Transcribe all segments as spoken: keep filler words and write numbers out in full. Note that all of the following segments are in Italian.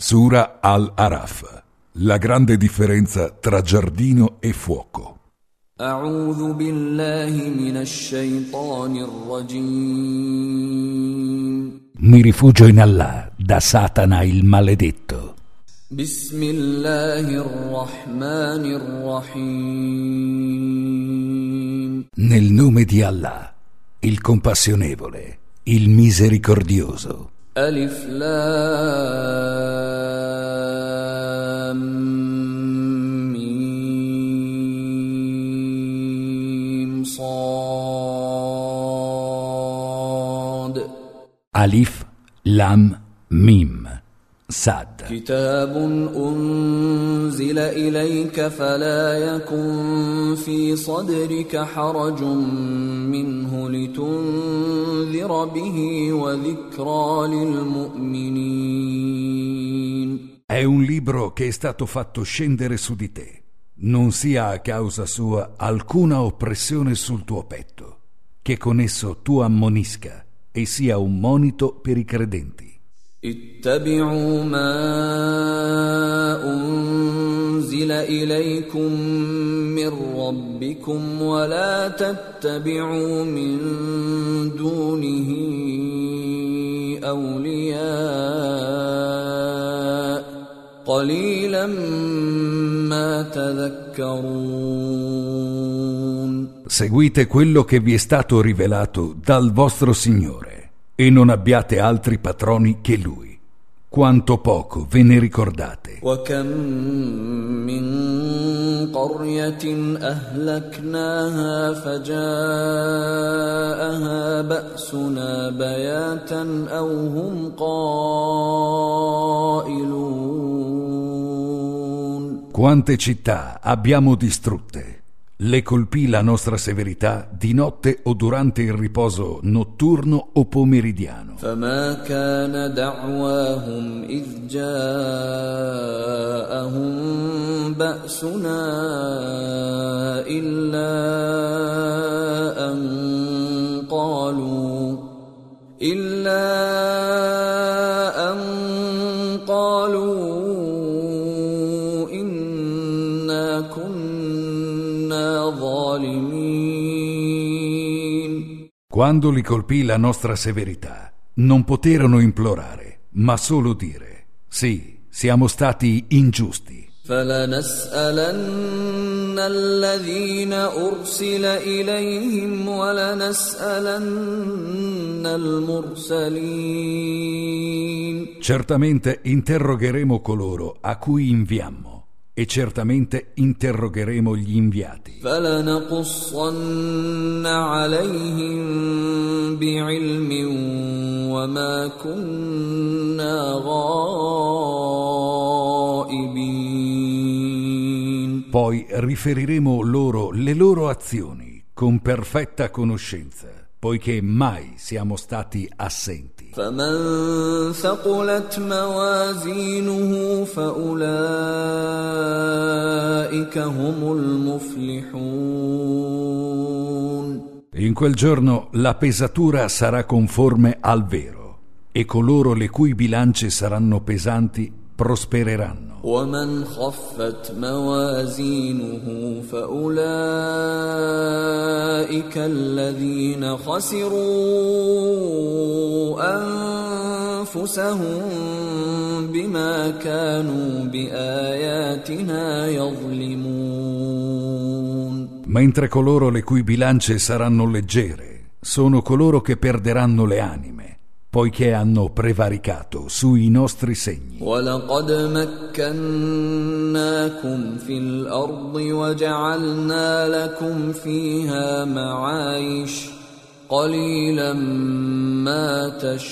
Sura Al-Araf, la grande differenza tra giardino e fuoco. أعوذ بالله من الشيطان الرجيم. Mi rifugio in Allah da Satana il maledetto. بسم الله الرحمن الرحيم. Nel nome di Allah, il compassionevole, il misericordioso. ألف لام ميم صاد. Alif, Lam, Mim, Sad. كتاب أنزل إليك فلا يكن في صدرك حرج منه لتنذر به وذكرى للمؤمنين. È un libro che è stato fatto scendere su di te. Non sia a causa sua alcuna oppressione sul tuo petto, che con esso tu ammonisca e sia un monito per i credenti. اتبعوا ما أنزل إليكم من ربكم ولا تتبعوا من دونه أولياء قليلا ما تذكرون. Seguite quello che vi è stato rivelato dal vostro Signore e non abbiate altri patroni che Lui. Quanto poco ve ne ricordate. وكم من قرية أهلكناها فجاءها بأسنا بياتا أو هم قائلون. Quante città abbiamo distrutte. Le colpì la nostra severità di notte o durante il riposo notturno o pomeridiano. فما كان دعواهم إذ جاءهم بأسنا إلا أن قالوا إلا أن قالوا إنا كنا ظالمين. Quando li colpì la nostra severità, non poterono implorare, ma solo dire: sì, siamo stati ingiusti. فلنسألن الذين أرسل إليهم ولنسألن المرسلين. Certamente interrogheremo coloro a cui inviammo e certamente interrogheremo gli inviati. فلنقصن عليهم بعلم وما كنا غائبين. Poi riferiremo loro le loro azioni con perfetta conoscenza, poiché mai siamo stati assenti. فمن ثقلت موازينه فأولئك هم المفلحون. In quel giorno la pesatura sarà conforme al vero, e coloro le cui bilance saranno pesanti prospereranno. ومن خفت موازينه فأولئك الذين خسروا أنفسهم بما كانوا بآياتنا يظلمون. Mentre coloro le cui bilance saranno leggere sono coloro che perderanno le anime, poiché hanno prevaricato sui nostri segni. وَلَقَدْ مَكَّنَّاكُمْ فِي الْأَرْضِ وَجَعَلْنَا لَكُمْ فِيهَا مَعَايِشَ قَلِيلًا مَا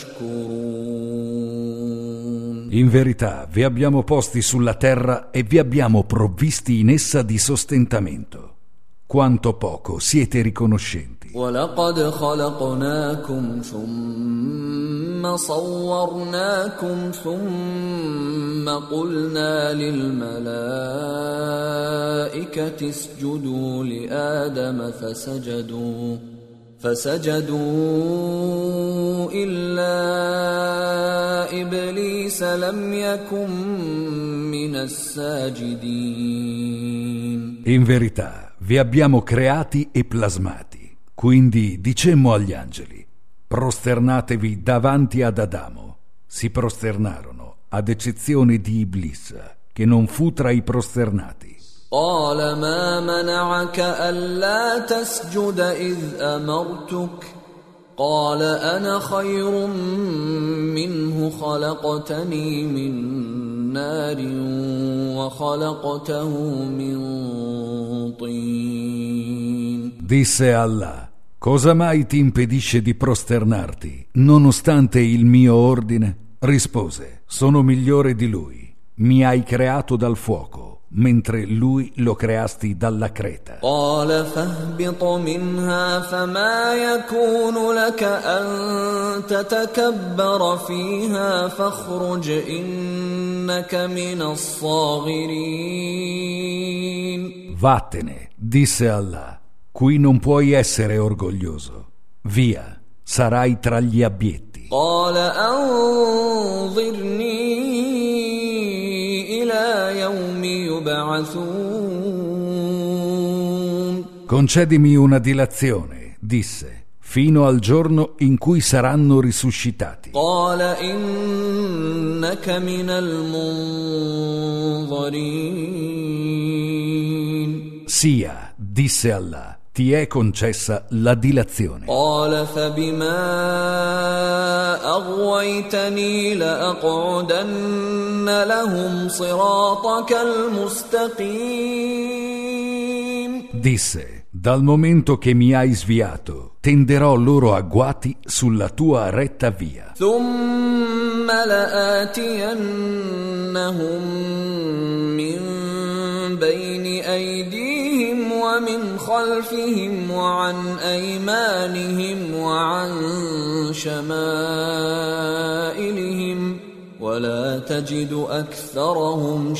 تَشْكُرُونَ. In verità vi abbiamo posti sulla terra e vi abbiamo provvisti in essa di sostentamento. Quanto poco siete riconoscenti. وَلَقَدْ خَلَقْنَاكُمْ ثُمَّ صَوَّرْنَاكُمْ ثُمَّ قُلْنَا لِلْمَلَائِكَةِ اسْجُدُوا لِآدَمَ فَسَجَدُوا فسجدوا إلا إبليس لم يكن من الساجدين. In verità vi abbiamo creati e plasmati, quindi dicemmo agli angeli: prosternatevi davanti ad Adamo. Si prosternarono, ad eccezione di Iblis, che non fu tra i prosternati. قال ما منعك ألا تسجد إذ أمرتك قال أنا خير منه خلقتني من نار وخلقته من طين. Disse Allah: cosa mai ti impedisce di prosternarti, nonostante il mio ordine? Rispose: sono migliore di lui. Mi hai creato dal fuoco, mentre lui lo creasti dalla creta. قال فاهبط منها فما يكون لك أن تتكبر فيها فاخرج إنك من الصاغرين. Vattene, disse Allah, qui non puoi essere orgoglioso. Via, sarai tra gli abietti. قال أنظرني إلى يوم يبعثون. Concedimi una dilazione, disse, fino al giorno in cui saranno risuscitati. قال إنك من المنظرين. Sia, disse Allah, ti è concessa la dilazione. قال فبما أغويتني لأقعدن لهم صراطك المستقيم. Disse: dal momento che mi hai sviato, tenderò loro agguati sulla tua retta via. ثم لآتينهم من بين أيديهم ومن خلفهم وعن أيمانهم وعن شمائلهم ولا تجد أكثرهم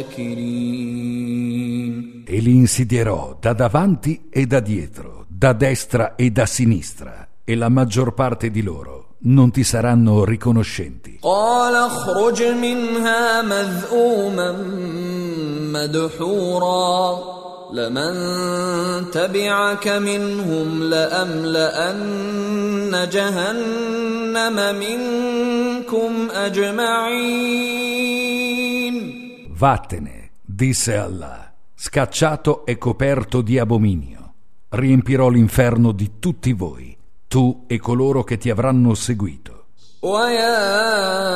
شاكرين. E li insidierò da davanti e da dietro, da destra e da sinistra, e la maggior parte di loro non ti saranno riconoscenti. قال اخرج منها مذءوما مدحورا لمن تبعك منهم لأملأن جهنم منكم أجمعين. Vattene, disse Allah, scacciato e coperto di abominio. Riempirò l'inferno di tutti voi, tu e coloro che ti avranno seguito. ويا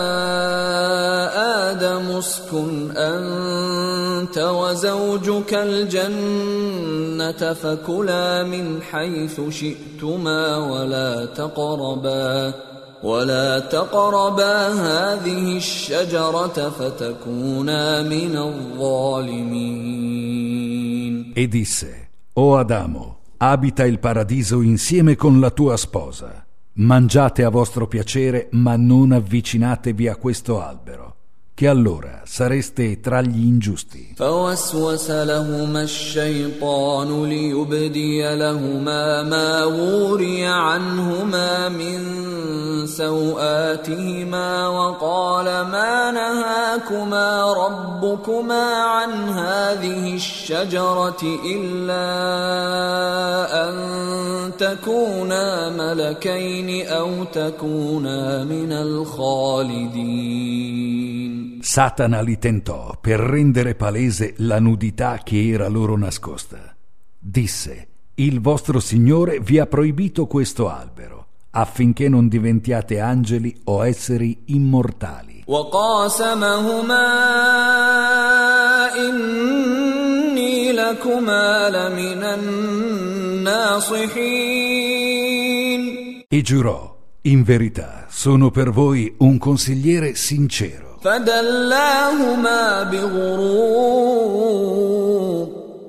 آدم اسكن أنت وزوجك الجنة فكلا من حيث شئتما ولا تقربا ولا تقربا هذه الشجرة فتكونا من الظالمين. E disse: O Adamo, abita il paradiso insieme con la tua sposa. Mangiate a vostro piacere, ma non avvicinatevi a questo albero, che allora sareste tra gli ingiusti. فوسوس لهما الشيطان ليبدي لهما ما وري عنهما من سوآتهما وقال ما نهاكما ربكما عن هذه الشجرة إلا أن تكونا ملكين أو تكونا من الخالدين. Satana li tentò per rendere palese la nudità che era loro nascosta. Disse: il vostro Signore vi ha proibito questo albero, affinché non diventiate angeli o esseri immortali. وقاسمهما إني لكما لمن الناصحين. E giurò: in verità sono per voi un consigliere sincero. فدلاهما بغرور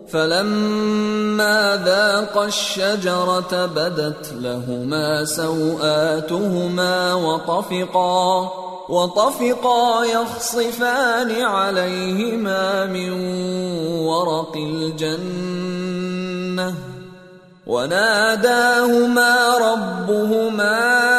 فلما ذاقا الشجرة بدت لهما سوآتهما وطفقا وطفقا يخصفان عليهما من ورق الجنة وناداهما ربهما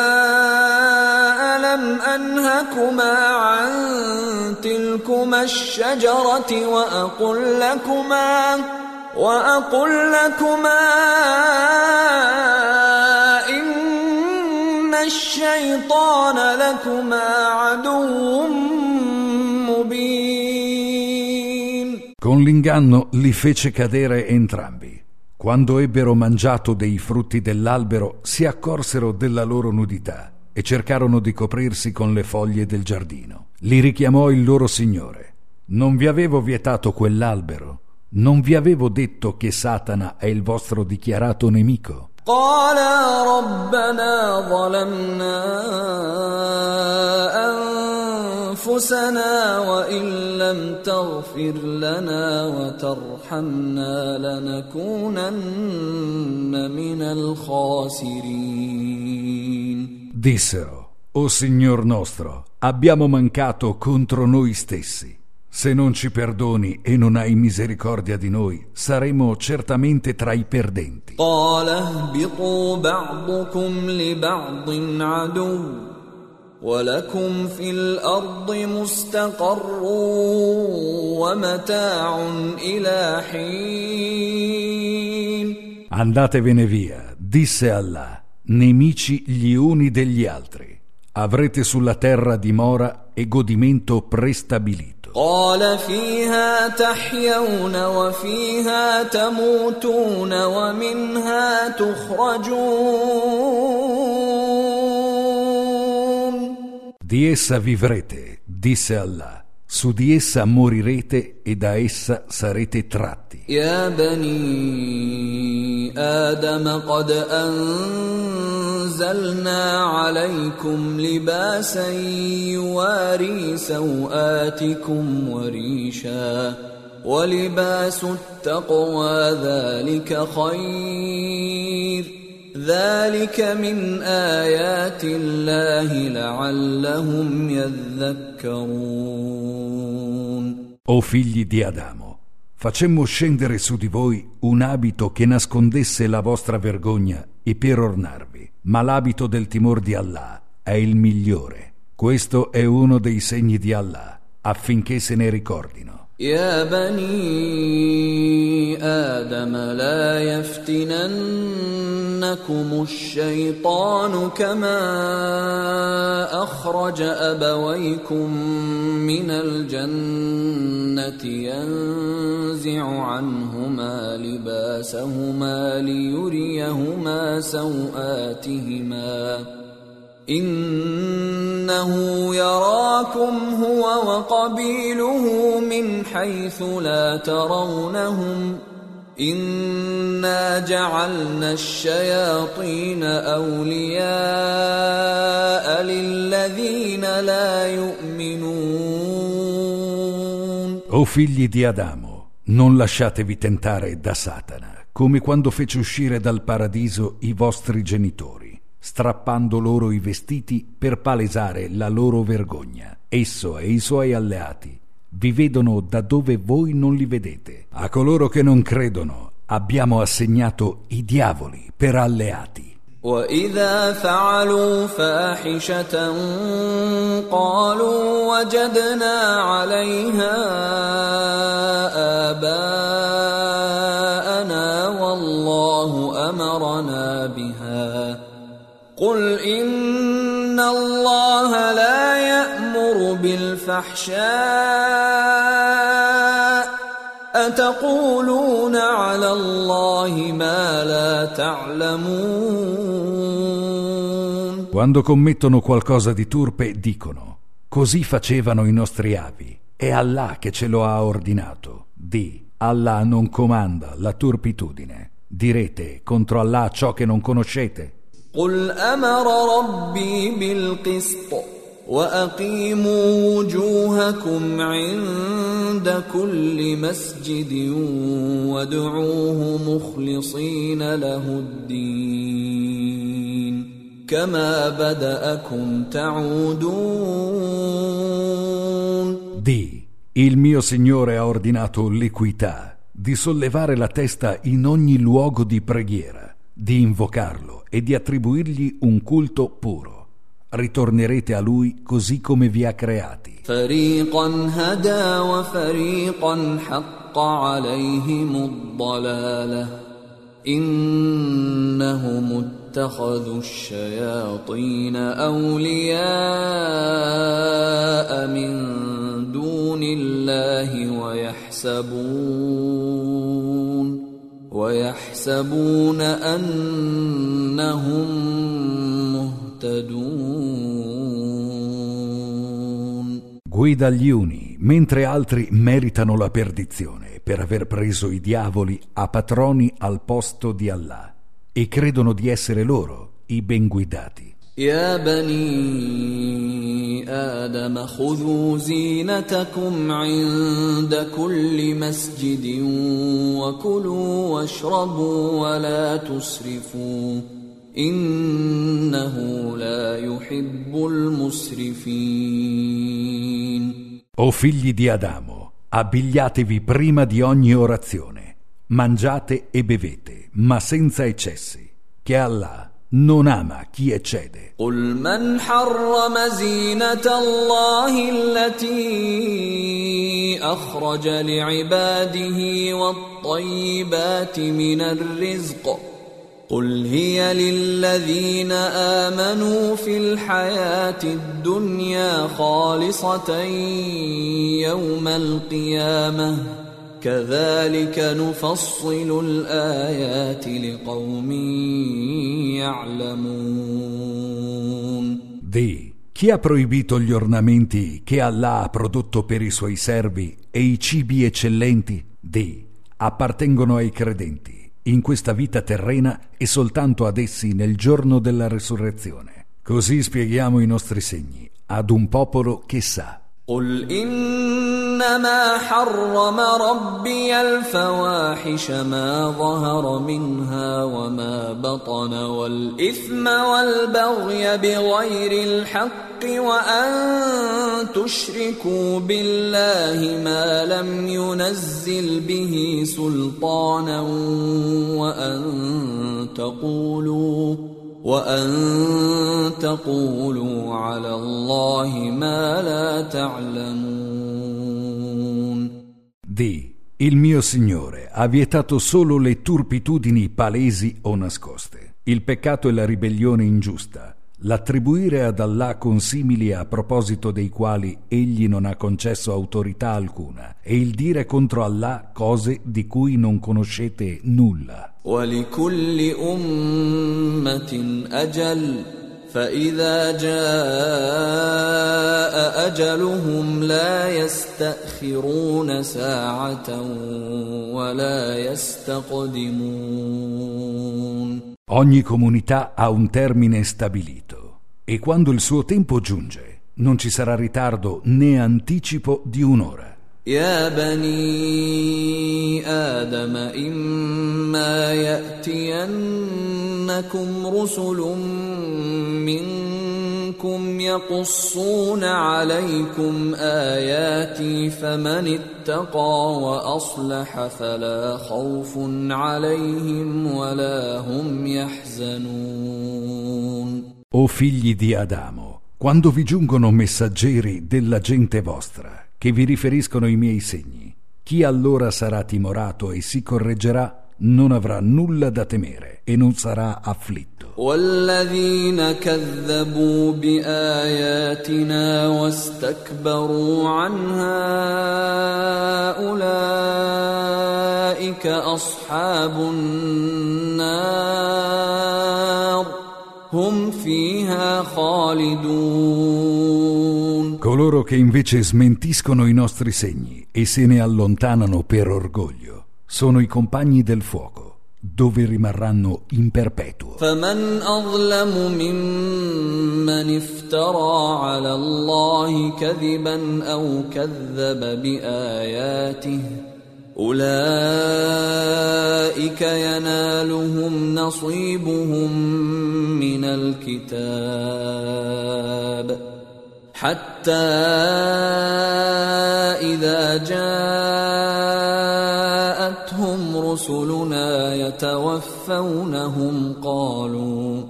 ألم أنهكما عن تلكما الشجرة وأقل لكما وأقل لكما إن الشيطان لكما عدو مبين. Con l'inganno li fece cadere entrambi. Quando ebbero mangiato dei frutti dell'albero, si accorsero della loro nudità e cercarono di coprirsi con le foglie del giardino. Li richiamò il loro Signore. Non vi avevo vietato quell'albero? Non vi avevo detto che Satana è il vostro dichiarato nemico? قالا ربنا ظلمنا أنفسنا وإن لم تغفر لنا وترحمنا لنكونن من الخاسرين. Dissero: O Signor nostro, abbiamo mancato contro noi stessi. Se non ci perdoni e non hai misericordia di noi, saremo certamente tra i perdenti. قال اهبطوا بعضكم لبعض عدو ولكم في الأرض مستقر ومتاع إلى حين. Andatevene via, disse Allah, nemici gli uni degli altri. Avrete sulla terra dimora e godimento prestabilito. قال فيها تحيون وفيها تموتون ومنها تخرجون. Di essa vivrete, disse Allah, su di essa morirete e da essa sarete tratti. يا بني آدم قد أنزلنا عليكم لباسا يواري سوآتكم وريشا ولباس التقوى ذلك خير ذلك من آيات الله لعلهم يذكرون. O figli di Adamo, facemmo scendere su di voi un abito che nascondesse la vostra vergogna e per ornarvi, ma l'abito del timor di Allah è il migliore. Questo è uno dei segni di Allah, affinché se ne ricordino. يا بني آدم لا يفتننكم الشيطان كما أخرج أبويكم من الجنة ينزع عنهما لباسهما ليريهما سوآتهما إنه يراكم هو وقبيله من حيث لا ترونهم إنا جعلنا الشياطين أولياء للذين لا يؤمنون. O figli di Adamo, non lasciatevi tentare da Satana, come quando fece uscire dal paradiso i vostri genitori, strappando loro i vestiti per palesare la loro vergogna. Esso e i suoi alleati vi vedono da dove voi non li vedete. A coloro che non credono abbiamo assegnato i diavoli per alleati. وَإِذَا فَعَلُوا فَاحِشَةً قَالُوا وَجَدْنَا عَلَيْهَا آبَاءَنَا وَاللَّهُ أَمَرَنَا بِهَا قُلْ إِنَّ اللَّهَ لَا يَأْمُرُ بِالْفَحْشَاءِ أَتَقُولُونَ عَلَى اللَّهِ مَا لَا تَعْلَمُونَ. Quando commettono qualcosa di turpe dicono: così facevano i nostri avi, è Allah che ce lo ha ordinato. Di: Allah non comanda la turpitudine. Direte contro Allah ciò che non conoscete. قل أمر ربي بالقسط وأقيموا وجوهكم عند كل مسجد وادعوه مخلصين له الدين كما بدأكم تعودون. Di: il mio Signore ha ordinato l'equità, di sollevare la testa in ogni luogo di preghiera. di invocarlo e di attribuirgli un culto puro. Ritornerete a lui così come vi ha creati. فريقا هدى وفريقا حق عليهم الضلالة إنهم اتخذوا الشياطين أولياء من دون الله ويحسبون ويحسبون أنهم مهتدون. Guida gli uni, mentre altri meritano la perdizione per aver preso i diavoli a patroni al posto di Allah e credono di essere loro i ben guidati. يا بني آدم خذوا زينتكم عند كل مسجد وكلوا واشربوا ولا تسرفوا إنه لا يحب المسرفين. O figli di Adamo, abbigliatevi prima di ogni orazione, mangiate e bevete, ma senza eccessi, che Allah non ama chi eccede. قل من حرم زينة الله التي أخرج لعباده والطيبات من الرزق قل هي للذين آمنوا في الحياة الدنيا خالصة يوم القيامة كذلك نفصل الآيات لقوم يعلمون. Di, chi ha proibito gli ornamenti che Allah ha prodotto per i suoi servi e i cibi eccellenti? Di, appartengono ai credenti in questa vita terrena e soltanto ad essi nel giorno della resurrezione. Così spieghiamo i nostri segni ad un popolo che sa. قل إنما حرم ربي الفواحش ما ظهر منها وما بطن والإثم والبغي بغير الحق وأن تشركوا بالله ما لم ينزل به سلطانا وأن تقولوا وأن تقولوا على الله ما لا تعلمون. Di, il mio Signore ha vietato solo le turpitudini palesi o nascoste, il peccato e la ribellione ingiusta, l'attribuire ad Allah consimili a proposito dei quali egli non ha concesso autorità alcuna e il dire contro Allah cose di cui non conoscete nulla. ولكل أمة أجل فإذا جاء أجلهم لا يستأخرون ساعة ولا يستقدمون. Ogni comunità ha un termine stabilito e quando il suo tempo giunge non ci sarà ritardo né anticipo di un'ora. يا بني آدم إما يأتينكم رسل منكم يقصون عليكم آياتي فمن اتقى وأصلح فلا خوف عليهم ولا هم يحزنون. O figli di Adamo, quando vi giungono messaggeri della gente vostra che vi riferiscono i miei segni, chi allora sarà timorato e si correggerà non avrà nulla da temere e non sarà afflitto. والذين كذبوا بآياتنا واستكبروا عنها أولئك أصحاب النار هم فيها خالدون. Coloro che invece smentiscono i nostri segni e se ne allontanano per orgoglio sono i compagni del fuoco, dove rimarranno in perpetuo. فمن أظلم ممن افترى على الله كذبا أو كذب بآياته أولئك ينالهم نصيبهم من الكتاب حتى إذا جاءتهم رسلنا يتوفونهم قالوا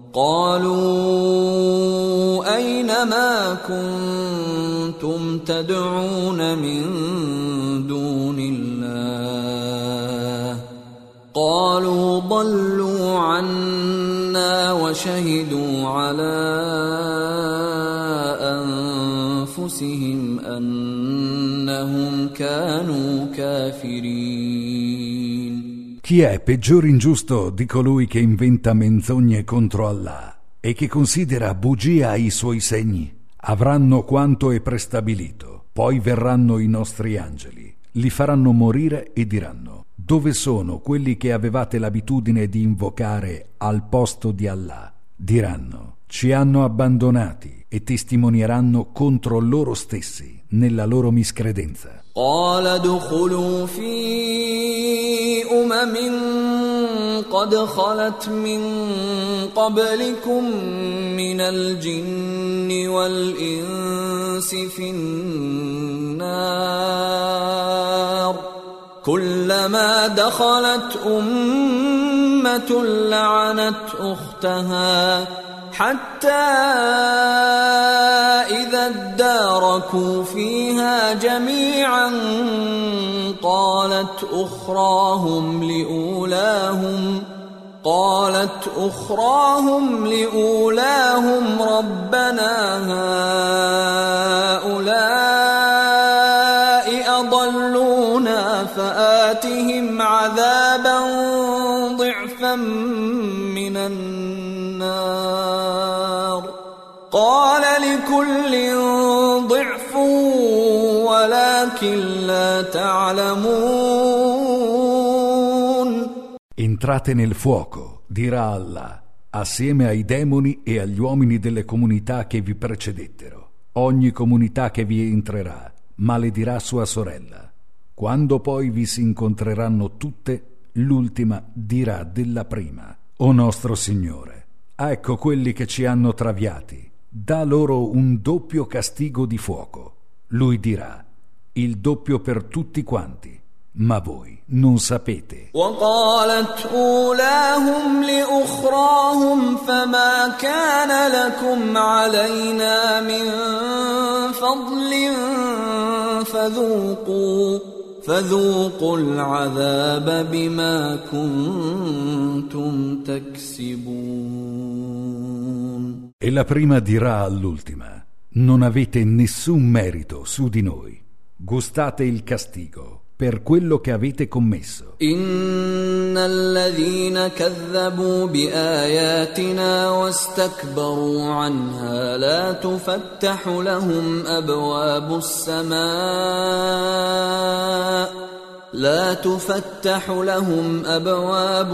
قالوا أين ما كنتم تدعون من دون الله قالوا ضلوا عنا وشهدوا على أنفسهم أنهم كانوا كافرين. Chi è peggior ingiusto di colui che inventa menzogne contro Allah e che considera bugia i suoi segni? Avranno quanto è prestabilito, poi verranno i nostri angeli, li faranno morire e diranno: dove sono quelli che avevate l'abitudine di invocare al posto di Allah? Diranno: ci hanno abbandonati, e testimonieranno contro loro stessi nella loro miscredenza. قال ادخلوا في أمم قد خلت من قبلكم من الجن والإنس في النار كلما دخلت أمة لعنت أختها حتى إذا اداركوا فيها جميعا قالت أخراهم لأولاهم قالت أخراهم لأولاهم ربنا هؤلاء أضلونا فآتهم عذابا ضعفا من النار قال لكل ضعف ولكن لا تعلمون. Entrate nel fuoco, dirà Allah, assieme ai demoni e agli uomini delle comunità che vi precedettero. Ogni comunità che vi entrerà maledirà sua sorella. Quando poi vi si incontreranno tutte, l'ultima dirà della prima: o nostro Signore, ecco quelli che ci hanno traviati, dà loro un doppio castigo di fuoco. Lui dirà: il doppio per tutti quanti, ma voi non sapete. وقالت أولاهم لأخراهم فما كان لكم علينا من فضل فذوقوا فذوقوا العذاب بما كنتم تكسبون. E la prima dirà all'ultima: non avete nessun merito su di noi, gustate il castigo per quello che avete commesso. إن الذين كذبوا بآياتنا واستكبروا عنها لا تفتح لهم أبواب السماء لا تفتح لهم أبواب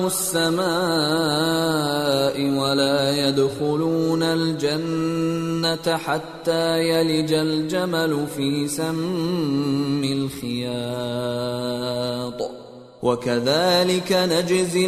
السماء ولا يدخلون الجنة حتى يلج الجمل في سم الخياط وكذلك نجزي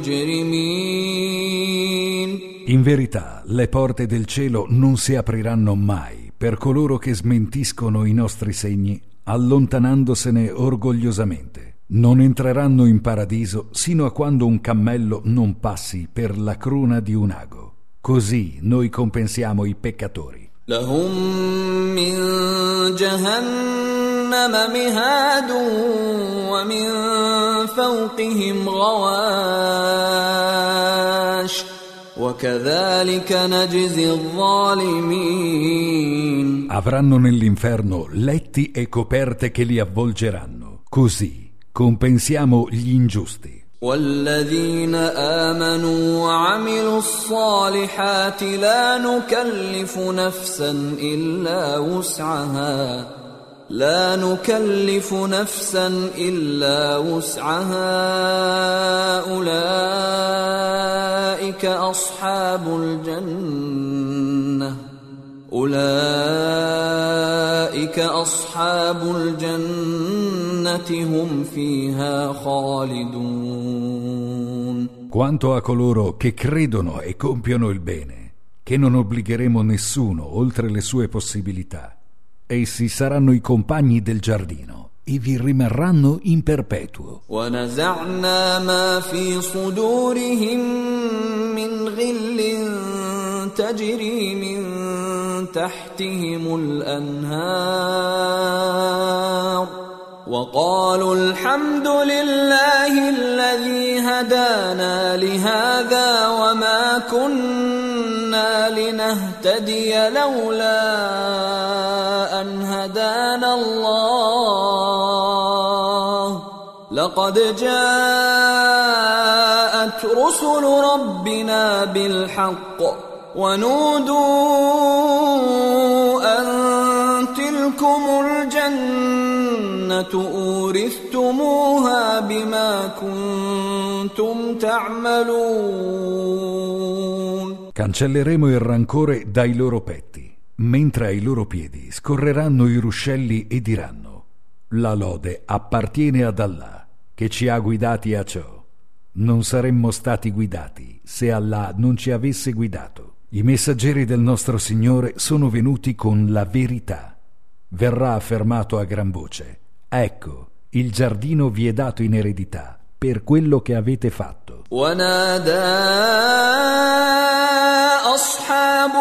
المجرمين. In verità, le porte del cielo non si apriranno mai per coloro che smentiscono i nostri segni allontanandosene orgogliosamente. Non entreranno in paradiso sino a quando un cammello non passi per la cruna di un ago. Così noi compensiamo i peccatori. لهم من جهنم مهاد ومن فوقهم غواش وكذلك نجزي الظالمين. Avranno nell'inferno letti e coperte che li avvolgeranno. Così compensiamo gli ingiusti. والذين آمنوا وعملوا الصالحات لا نكلف نفسا إلا وسعها لا نكلف نفسا إلا وسعها أولئك أصحاب الجنة أولئك أصحاب الجنة هم فيها خالدون. Quanto a coloro che credono e compiono il bene, che non obbligheremo nessuno oltre le sue possibilità, essi saranno i compagni del giardino, e vi rimarranno in perpetuo. ونزعنا ما في صدورهم من غل تجري من تحتهم الأنهار وقالوا الحمد لله الذي هدانا لهذا وما كنا لنهتدي لولا أن هدانا الله لقد جاءت رسل ربنا بالحق ونودوا أن تلكم الجنة أورثتموها بما كنتم تعملون. Cancelleremo il rancore dai loro petti, mentre ai loro piedi scorreranno i ruscelli e diranno: la lode appartiene ad Allah, che ci ha guidati a ciò. Non saremmo stati guidati se Allah non ci avesse guidato. I messaggeri del nostro Signore sono venuti con la verità. Verrà affermato a gran voce: ecco, il giardino vi è dato in eredità per quello che avete fatto. ونادى أصحاب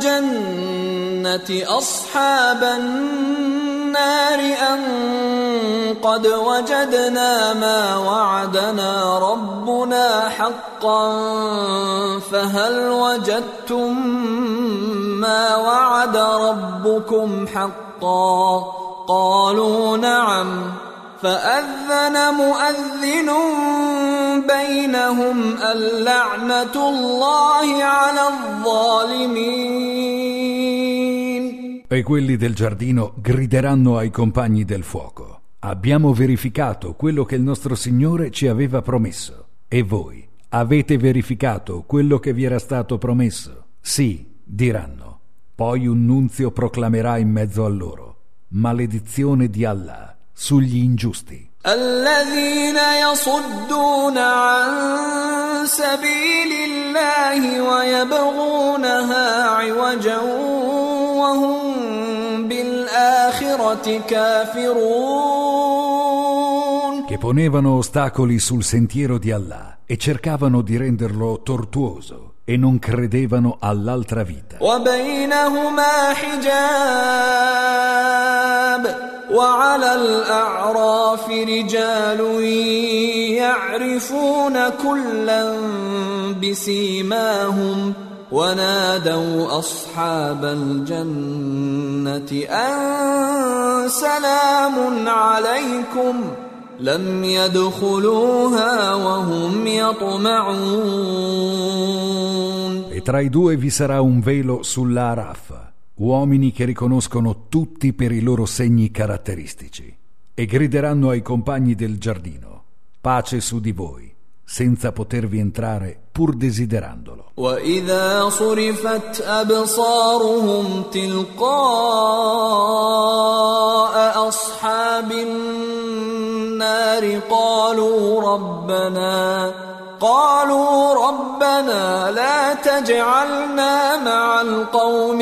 الجنة أصحاب النار أن قد وجدنا ما وعدنا ربنا حقا فهل وجدتم ما وعد ربكم حقا قالوا نعم فأذن مؤذن بينهم اللعنة الله على الظالمين. E quelli del giardino grideranno ai compagni del fuoco: abbiamo verificato quello che il nostro Signore ci aveva promesso. E voi avete verificato quello che vi era stato promesso? Sì, diranno. Poi un nunzio proclamerà in mezzo a loro: maledizione di Allah sugli ingiusti. الذين يصدون عن سبيل الله ويبغونها عوجا وهم بالآخرة كافرون. Che ponevano ostacoli sul sentiero di Allah e cercavano di renderlo tortuoso e non credevano all'altra vita. وبينهما حجاب وعلى الأعراف رجال يعرفون كلا بسيماهم ونادوا أصحاب الجنة أن سلام عليكم لم يدخلوها وهم يطمعون. E tra i due vi sarà un velo sull'Araf, uomini che riconoscono tutti per i loro segni caratteristici, e grideranno ai compagni del giardino: pace su di voi, senza potervi entrare pur desiderandolo. وَإِذَا صُرِفَتْ أَبْصَارُهُمْ تِلْقَاءَ أَصْحَابِ النَّارِ قَالُوا رَبَّنَا قالوا ربنا لا تجعلنا مع القوم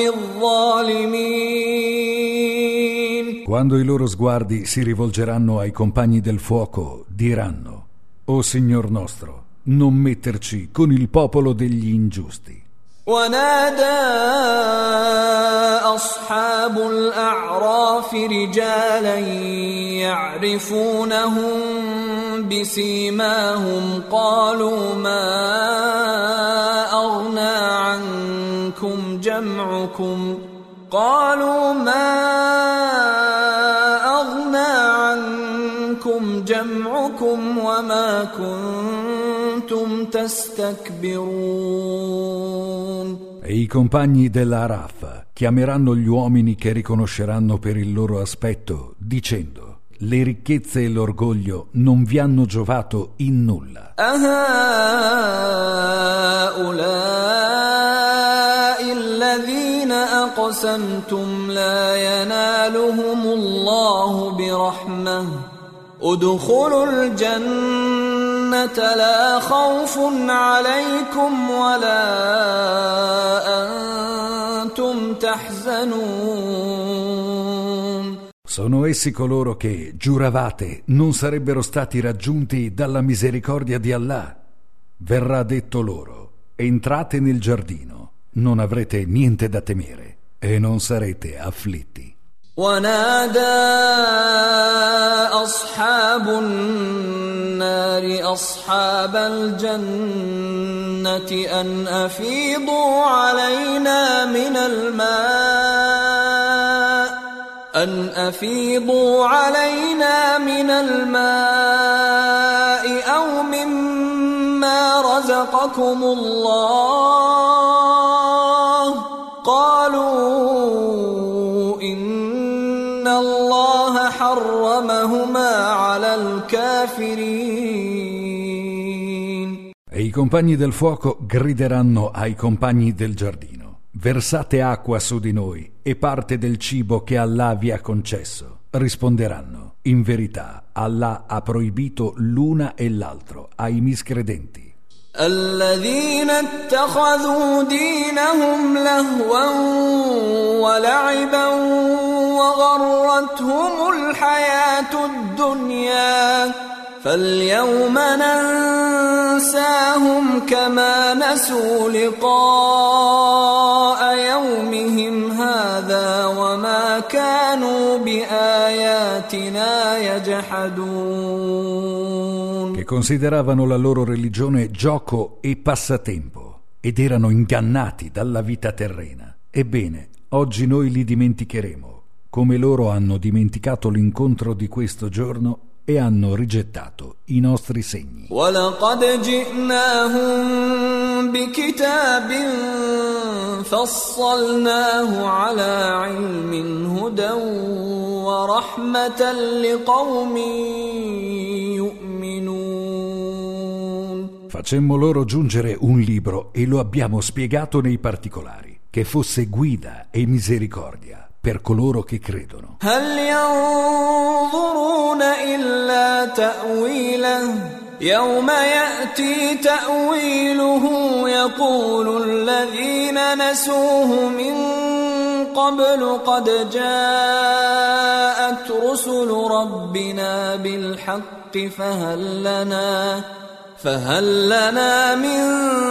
الظالمين. Quando i loro sguardi si rivolgeranno ai compagni del fuoco, diranno: o Signor nostro, non metterci con il popolo degli ingiusti. ونادى أصحاب الأعراف رجالا يعرفونهم بسيماهم قالوا ما أغنى عنكم جمعكم قالوا ما أغنى عنكم جمعكم وما كنتم تستكبرون. E i compagni dell'Araf chiameranno gli uomini che riconosceranno per il loro aspetto, dicendo: le ricchezze e l'orgoglio non vi hanno giovato in nulla. أهؤلاء الذين أقسمتم لا ينالهم الله برحمة ادخلوا الجنة لا خوف عليكم ولا أنتم تحزنون. Sono essi coloro che, giuravate, non sarebbero stati raggiunti dalla misericordia di Allah. Verrà detto loro: entrate nel giardino, non avrete niente da temere e non sarete afflitti. ونادى أصحاب النار أصحاب الجنة أن أفيضوا علينا من الماء أن أفيضوا علينا من الماء أو مما رزقكم الله قالوا إن الله حرمهما على الكافرين. E i compagni del fuoco grideranno ai compagni del giardino: versate acqua su di noi e parte del cibo che Allah vi ha concesso. Risponderanno: in verità Allah ha proibito l'una e l'altro ai miscredenti. الذين اتخذوا دينهم لهوا ولعبا وغرتهم الحياة الدنيا فاليوم ننساهم كما نسوا لقاء يومهم هذا وما كانوا بآياتنا يجحدون. Che consideravano la loro religione gioco e passatempo ed erano ingannati dalla vita terrena. Ebbene, oggi noi li dimenticheremo, come loro hanno dimenticato l'incontro di questo giorno e hanno rigettato i nostri segni. وَلَقَدْ جِئْنَاهُمْ بِكِتَابٍ فَصَّلْنَاهُ عَلَى عِلْمٍ هُدًى وَرَحْمَةً لِقَوْمٍ يُؤْمِنُونَ. Facemmo loro giungere un libro e lo abbiamo spiegato nei particolari, che fosse guida e misericordia per coloro che credono. هل ينظرون إلا تأويله يوم يأتي تأويله يقول الذين نسوه من قبل قد جاءت رسل ربنا بالحق فهل لنا فهل لنا من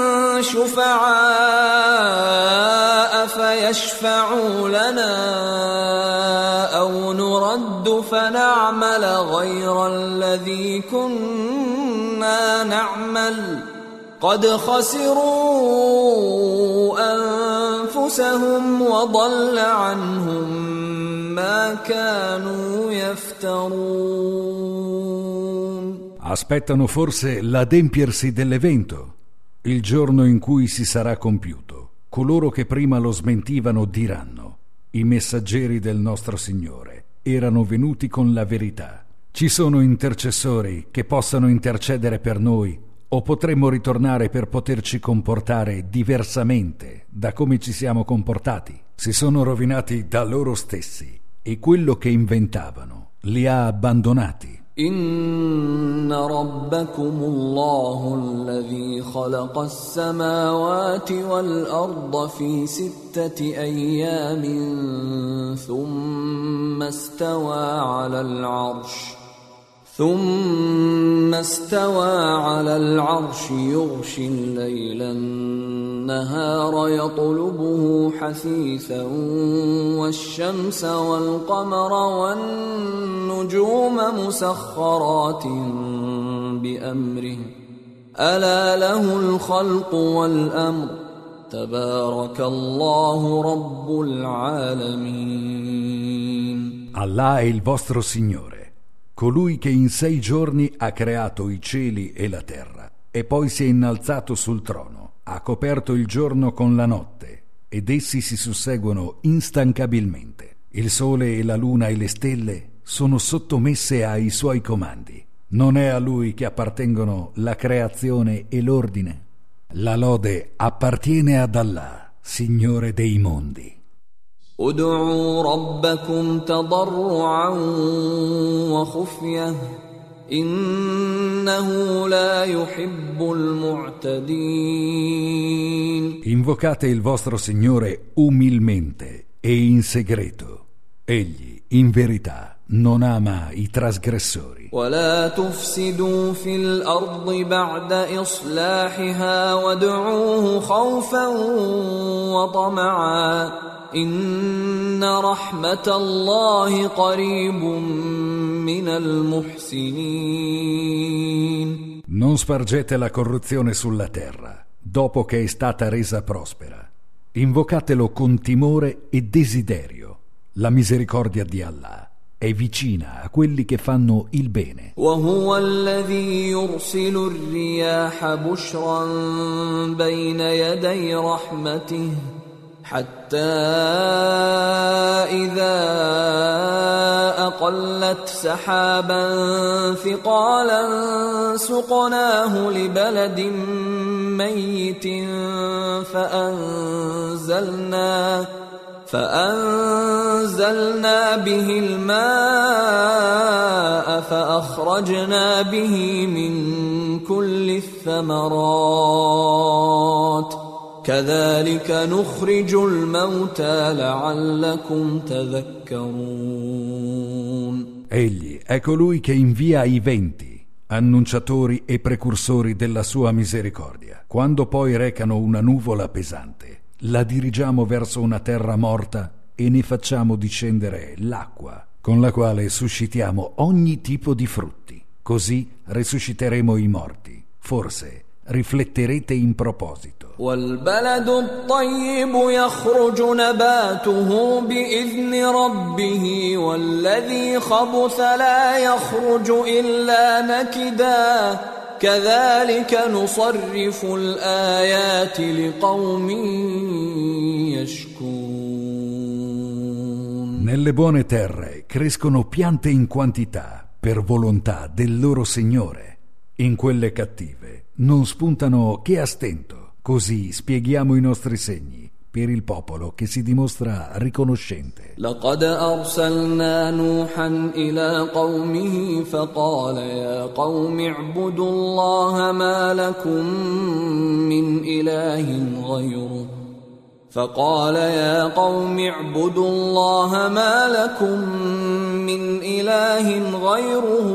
شفعاء فيشفعوا لنا أو نرد فنعمل غير الذي كنا نعمل قد خسروا أنفسهم وضل عنهم ما كانوا يفترون. Aspettano forse l'adempiersi dell'evento, il giorno in cui si sarà compiuto. Coloro che prima lo smentivano diranno: i messaggeri del nostro Signore erano venuti con la verità. Ci sono intercessori che possano intercedere per noi, o potremmo ritornare per poterci comportare diversamente da come ci siamo comportati? Si sono rovinati da loro stessi e quello che inventavano li ha abbandonati. إن ربكم الله الذي خلق السماوات والأرض في ستة أيام ثم استوى على العرش ثم استوى على العرش يغشي الليل النهار يطلبه حثيثا والشمس والقمر والنجوم مسخرات بأمره ألا له الخلق والأمر تبارك الله رب العالمين. Allah è il vostro Signore, colui che in sei giorni ha creato i cieli e la terra e poi si è innalzato sul trono, ha coperto il giorno con la notte ed essi si susseguono instancabilmente. Il sole e la luna e le stelle sono sottomesse ai suoi comandi. Non è a lui che appartengono la creazione e l'ordine? La lode appartiene ad Allah, Signore dei mondi. ادعوا ربكم تضرعا وخفية إنه لا يحب المعتدين. Invocate il vostro Signore umilmente e in segreto. Egli In verità non ama i trasgressori. ولا تفسدوا في الأرض بعد إصلاحها وادعوه خوفا وطمعا إن رحمة الله قريب من المحسنين. Non spargete la corruzione sulla terra dopo che è stata resa prospera. Invocatelo con timore e desiderio. La misericordia di Allah è vicina a quelli che fanno il bene. وهو الذي يرسل الرياح بشرا بين يدي رحمته حتى إذا أقلت سحابا ثقالا سقناه لبلد ميت فأنزلنا فأنزلنا به الماء فأخرجنا به من كل الثمرات كذلك نخرج الموتى لعلكم تذكرون. Egli è colui che invia i venti, annunciatori e precursori della sua misericordia. Quando poi recano una nuvola pesante, la dirigiamo verso una terra morta e ne facciamo discendere l'acqua, con la quale suscitiamo ogni tipo di frutti. Così resusciteremo i morti. Forse rifletterete in proposito. والبلد الطيب يخرج نباته بإذن ربه والذي خبث لا يخرج إلا نكدا كذلك نصرف الآيات لقوم يشكرون. Nelle buone terre crescono piante in quantità per volontà del loro Signore. In quelle cattive non spuntano che a stento. Così spieghiamo i nostri segni per il popolo che si dimostra riconoscente. لقد أرسلنا نوحا إلى قومه فقال يا قوم اعبدوا الله ما لكم من إله غيره فقال يا قوم اعبدوا الله ما لكم من إله غيره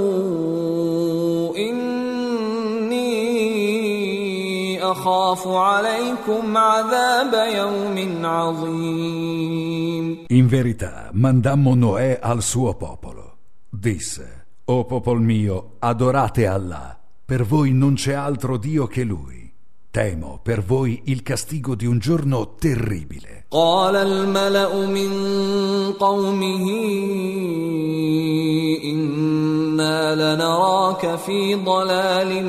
أخاف عليكم عذاب يوم عظيم. In verità mandammo Noè al suo popolo. Disse: O popol mio, adorate Allah. Per voi non c'è altro Dio che Lui. Temo per voi il castigo di un giorno terribile. قال الملأ من قومه إنا لنراك في ضلال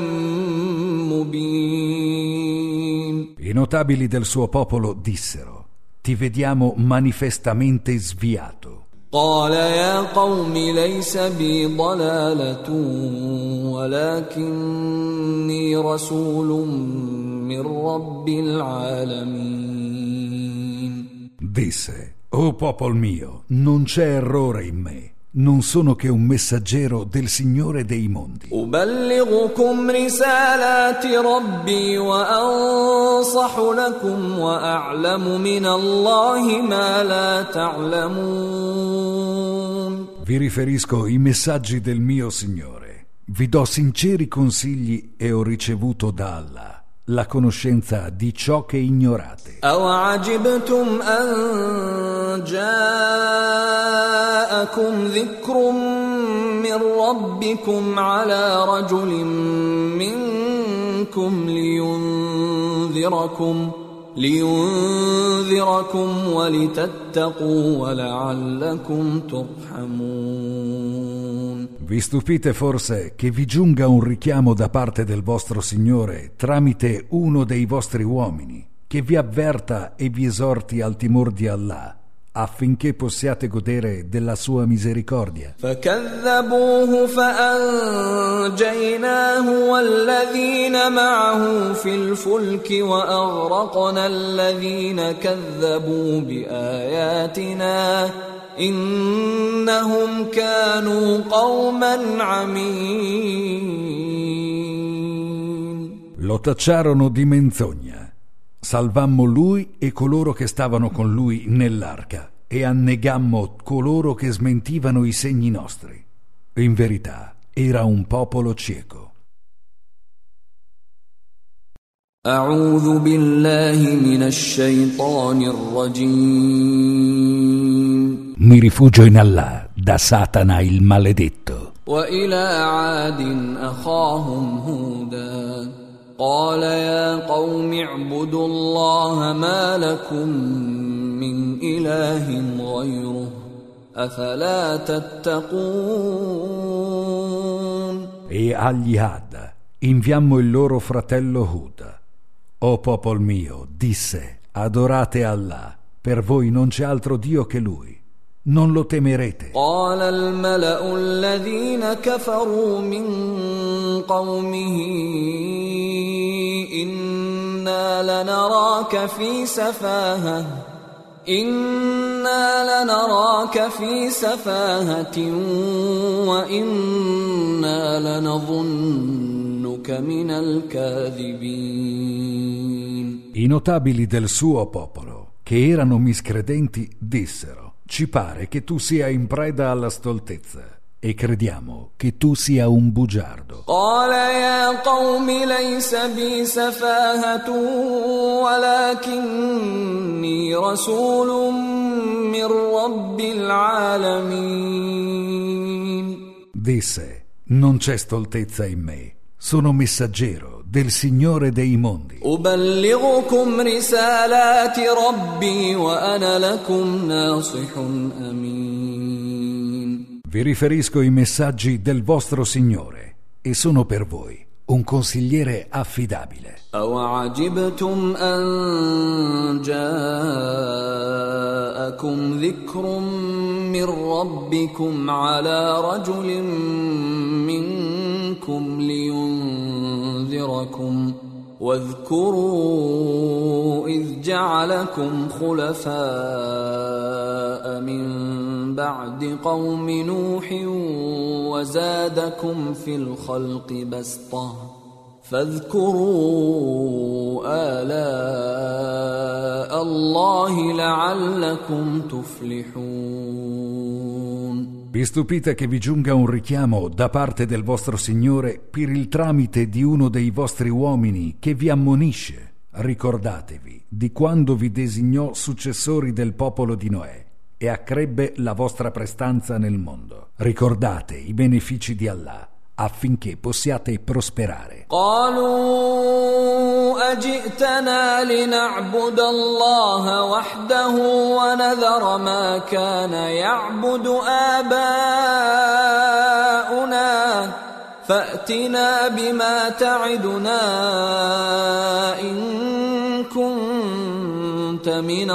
مبين. I notabili del suo popolo dissero: Ti vediamo manifestamente sviato. قال يا قوم ليس بي ضلالة ولكني رسول من رب العالمين. Disse: O popol mio, non c'è errore in me. Non sono che un messaggero del Signore dei mondi. أبلغكم رسالات ربي وأنصح لكم وأعلم من الله ما لا تعلمون. Vi riferisco i messaggi del mio Signore. Vi do sinceri consigli e ho ricevuto da Allah la conoscenza di ciò che ignorate. أوعجبتم أن جاءكم ذكر من ربكم على رجل منكم لينذركم لينذركم ولتتقوا ولعلكم ترحمون. Vi stupite forse che vi giunga un richiamo da parte del vostro Signore tramite uno dei vostri uomini, che vi avverta e vi esorti al timor di Allah, affinché possiate godere della sua misericordia. فكذبوه فأنجيناه والذين معه في الفلك وأغرقنا الذين كذبوا بآياتنا إنهم كانوا قوما عمين. Lo tacciarono di menzogna. Salvammo lui e coloro che stavano con lui nell'arca, e annegammo coloro che smentivano i segni nostri. In verità era un popolo cieco. أعوذ بالله من الشيطان الرجيم. Mi rifugio in Allah da Satana il maledetto. وإلى عاد أخاهم هودا قال يا قوم اعبدوا الله ما لكم من إله غيره أفلا تتقون. E agli Ad inviammo il loro fratello Hud. O popol mio, disse, adorate Allah, per voi non c'è altro Dio che Lui, non lo temerete. قال الملأ الذين كفروا من قومه إنا لنراك في سفاهة إنا لنراك في سفاهة وإنا لنظنك من الكاذبين. I notabili del suo popolo, che erano miscredenti, dissero: ci pare che tu sia in preda alla stoltezza e crediamo che tu sia un bugiardo. قال يا قوم ليس بي سفاهة ولكني رسول من رب العالمين. Disse: non c'è stoltezza in me, sono messaggero del Signore dei mondi. أبلغكم رسالات ربي وأنا لكم ناصح أمين. Vi riferisco i messaggi del vostro Signore e sono per voi un consigliere affidabile. أوعجبتم أن جاءكم ذكر من ربكم على رجل منكم لينذركم واذكروا إذ جعلكم خلفاء من بعد قوم نوح وزادكم في الخلق بسطة فاذكروا آلاء الله لعلكم تفلحون. Vi stupite che vi giunga un richiamo da parte del vostro Signore per il tramite di uno dei vostri uomini che vi ammonisce? Ricordatevi di quando vi designò successori del popolo di Noè e accrebbe la vostra prestanza nel mondo. Ricordate i benefici di Allah affinché possiate prosperare. قالوا أجئتنا لنعبد الله وحده ونذر ما كان يعبد آباؤنا فأتنا بما تعدنا إن كنت من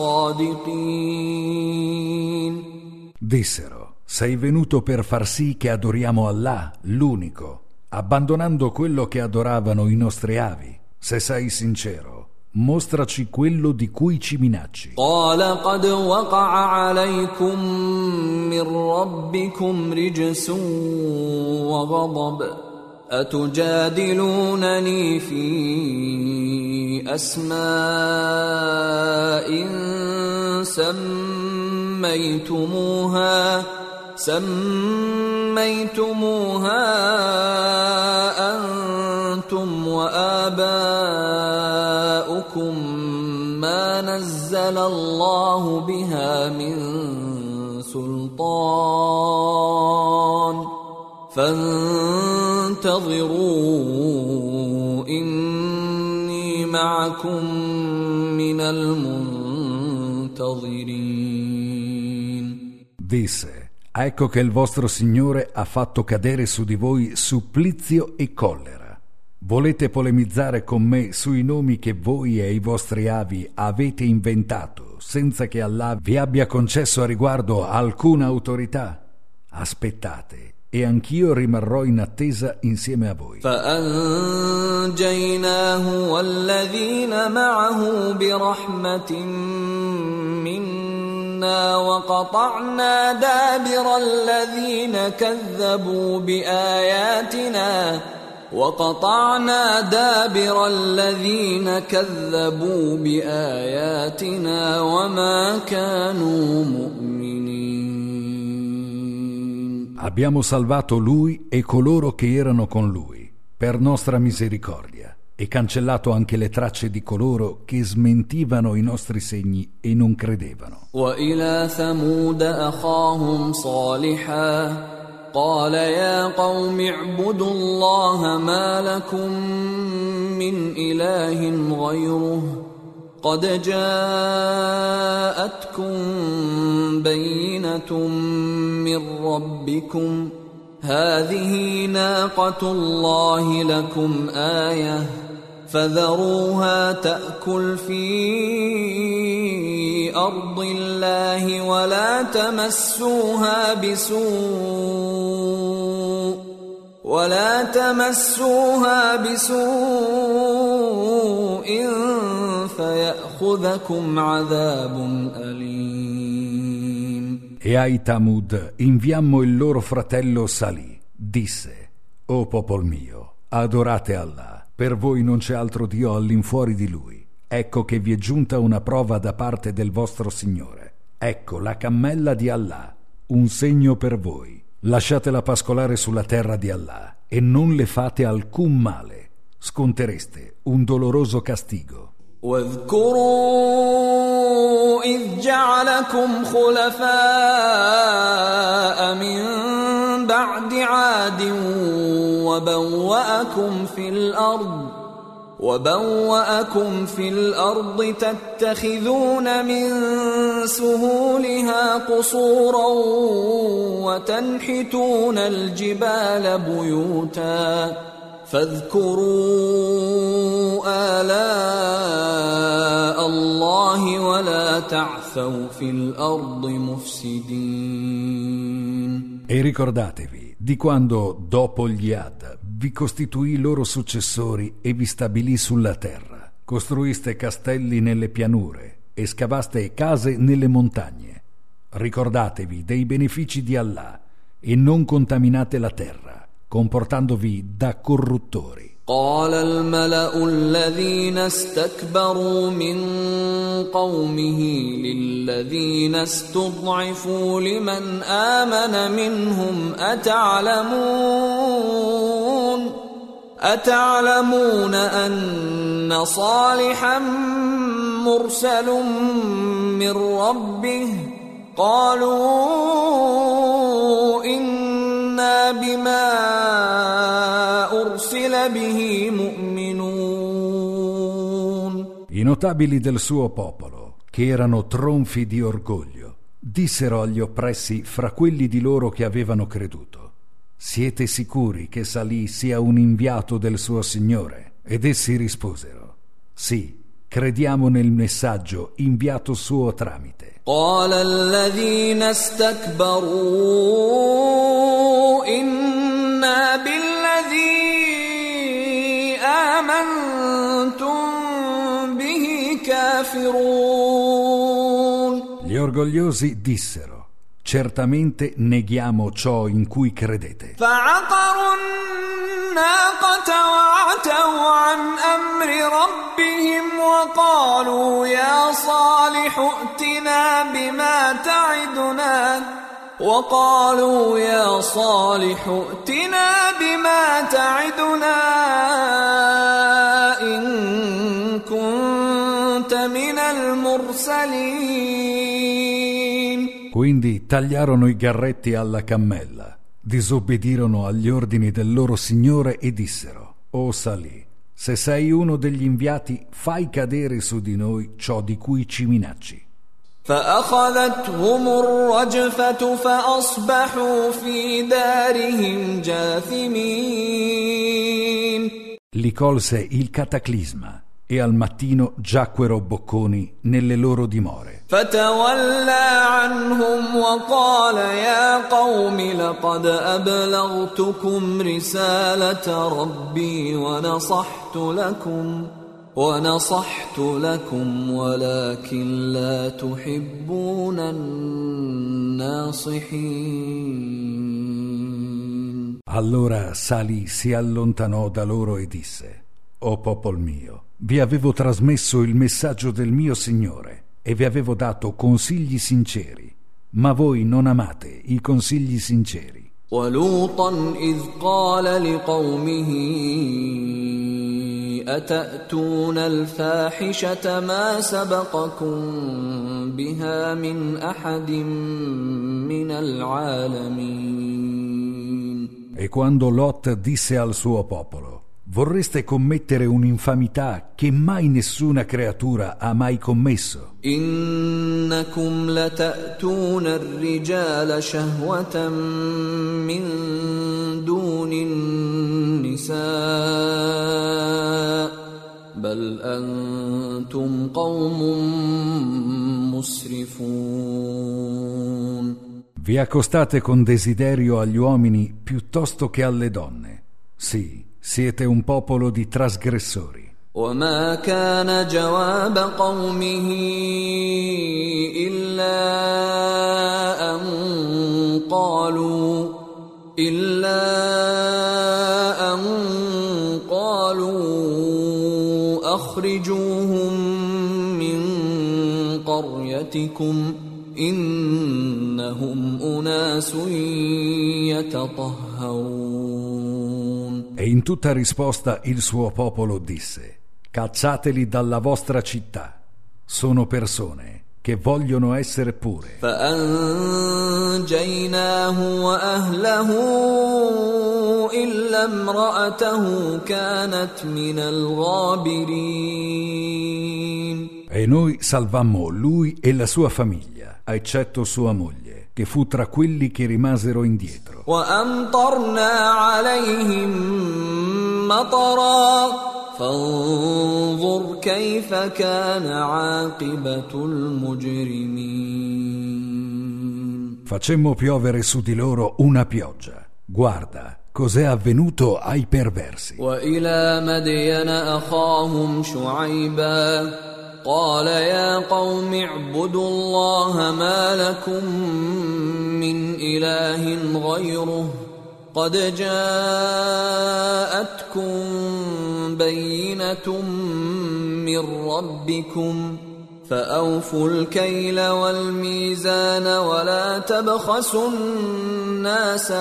الصادقين. Dissero: sei venuto per far sì che adoriamo Allah, l'unico, abbandonando quello che adoravano i nostri avi. Se sei sincero, mostraci quello di cui ci minacci. قال قد وقع عليكم من ربكم رجس وغضب أتجادلونني في أسماء سميتموها سميتموها أنتم وآباؤكم ما نزل الله بها من سلطان فانتظروا إني معكم من المنتظرين. Disse: ecco che il vostro Signore ha fatto cadere su di voi supplizio e collera. Volete polemizzare con me sui nomi che voi e i vostri avi avete inventato senza che Allah vi abbia concesso a riguardo alcuna autorità? Aspettate e anch'io rimarrò in attesa insieme a voi. فأنجيناه والذين معه برحمة منا وقطعنا دابر الذين كذبوا بآياتنا وقطعنا دابر الذين كذبوا بآياتنا وما كانوا مؤمنين. Abbiamo salvato lui e coloro che erano con lui per nostra misericordia e cancellato anche le tracce di coloro che smentivano i nostri segni e non credevano. وإلى ثمود أخاهم صالحا قال يا قوم اعبدوا الله ما لكم من إله غيره قد جاءتكم بينة من ربكم هذه ناقة الله لكم آية فذروها تأكل في أرض الله ولا تمسوها بسوء ولا تمسوها بسوء فيأخذكم عذاب أليم. E ai Tamud inviammo il loro fratello Salih. Disse: O popol mio, adorate Allah. Per voi non c'è altro Dio all'infuori di Lui. Ecco che vi è giunta una prova da parte del vostro Signore. Ecco la cammella di Allah, un segno per voi. Lasciatela pascolare sulla terra di Allah e non le fate alcun male. Scontereste un doloroso castigo. واذكروا إذ جعلكم خلفاء من بعد عاد وبوأكم في الأرض وبوأكم في الأرض تتخذون من سهولها قصورا وتنحتون الجبال بيوتا فاذكروا آلاء الله ولا تعثوا في الأرض مفسدين. E ricordatevi di quando, dopo gli Ad, vi costituì loro successori e vi stabilì sulla terra. Costruiste castelli nelle pianure e scavaste case nelle montagne. Ricordatevi dei benefici di Allah e non contaminate la terra, comportandovi da corruttori. قال الملأ الذين استكبروا من قومه للذين استضعفوا لمن آمن منهم أتعلمون أتعلمون أن صالحا مرسل من ربه قالوا إنا بما أرسل به مؤمنون. I notabili del suo popolo, che erano tronfi di orgoglio, dissero agli oppressi fra quelli di loro che avevano creduto: siete sicuri che Salì sia un inviato del suo Signore? Ed essi risposero: sì, crediamo nel messaggio inviato suo tramite. قال الذين استكبروا إنا بالذي آمنتم به كافرون. Gli orgogliosi dissero: certamente neghiamo ciò in cui credete. فعقروا الناقة وعتوا عن أمر ربهم وقالوا يا صالح ائتنا بما تعدنا وقالوا يا صالح ائتنا بما تعدنا إن كنت من المرسلين. Quindi tagliarono i garretti alla cammella, disobbedirono agli ordini del loro Signore e dissero: O Salì, se sei uno degli inviati, fai cadere su di noi ciò di cui ci minacci. فأخذتهم الرجفة فأصبحوا في دارهم جاثمين. Li colse il cataclisma e al mattino giacquero bocconi nelle loro dimore. فتولى عنهم وقال يا قوم لقد أبلغتكم رسالة ربي ونصحت لكم ونصحت لكم ولكن لا تحبون الناصحين. Allora Salih si allontanò da loro e disse: O popol mio, vi avevo trasmesso il messaggio del mio Signore e vi avevo dato consigli sinceri, ma voi non amate i consigli sinceri. وَلُوطًا إِذْ قَالَ لِقَوْمِهِ أَتَأْتُونَ الْفَاحِشَةَ مَا سَبَقَكُم بِهَا مِنْ أَحَدٍ مِنَ الْعَالَمِينَ. E quando Lot disse al suo popolo: vorreste commettere un'infamità che mai nessuna creatura ha mai commesso? إنكم لتأتون الرجال شهوة من دون النساء بل أنتم قوم مسرفون. Vi accostate con desiderio agli uomini piuttosto che alle donne. Sì, siete un popolo di trasgressori. وما كان جواب قومه إلا أن قالوا إلا أن قالوا أخرجوهم من قريتكم إنهم أناس يتطهرون. E in tutta risposta il suo popolo disse: cacciateli dalla vostra città, sono persone che vogliono essere pure. فأنجيناه وأهله إلا امرأته كانت من الغابرين. E noi salvammo lui e la sua famiglia, eccetto sua moglie, che fu tra quelli che rimasero indietro. وأمطرنا عليهم مطرا فانظر كيف كان عاقبة المجرمين. Facemmo piovere su di loro una pioggia. Guarda cos'è avvenuto ai perversi. وإلى مدين أخاهم شعيبا قال يا قوم اعبدوا الله ما لكم من إله غيره قد جاءتكم بينة من ربكم فأوفوا الكيل والميزان ولا تبخسوا الناس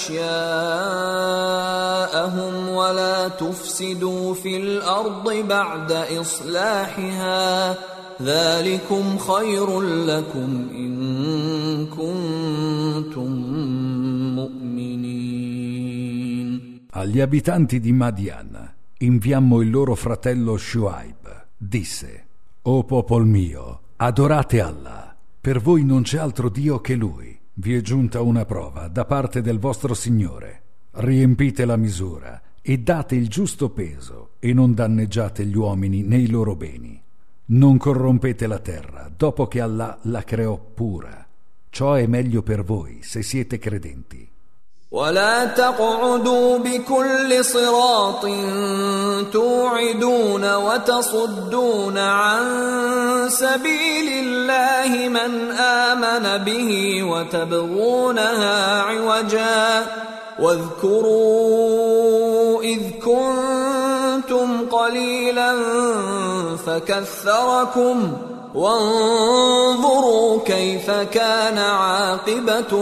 أشياءهم ولا تفسدوا في الأرض بعد إصلاحها ذلكم خير لكم إن كنتم مؤمنين. Agli abitanti di Madian inviammo il loro fratello Shuaib. Disse: O popol mio, adorate Allah, per voi non c'è altro Dio che Lui. Vi è giunta una prova da parte del vostro Signore. Riempite la misura e date il giusto peso e non danneggiate gli uomini nei loro beni. Non corrompete la terra dopo che Allah la creò pura. Ciò è meglio per voi se siete credenti. ولا تقعدوا بكل صراط توعدون وتصدون عن سبيل الله من آمن به وتبغونها عوجا واذكروا إذ كنتم قليلا فكثركم وانظروا كيف كان عاقبة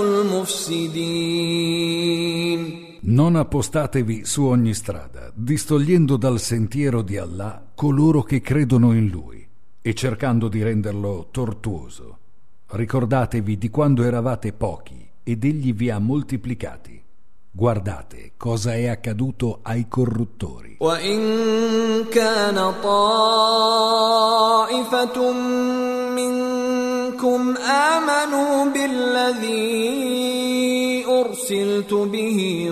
المفسدين. Non appostatevi su ogni strada, distogliendo dal sentiero di Allah coloro che credono in Lui e cercando di renderlo tortuoso. Ricordatevi di quando eravate pochi ed Egli vi ha moltiplicati. Guardate cosa è accaduto ai corruttori. وَإِن كَانَ طَائِفَةٌ مِّنكُمْ آمَنُوا بِالَّذِي أُرْسِلْتُ بِهِ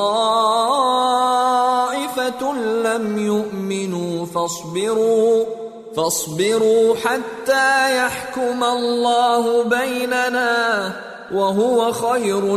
وَطَائِفَةٌ لَّمْ يُؤْمِنُوا فاصبروا فاصبروا حتى يحكم الله بيننا وهو خير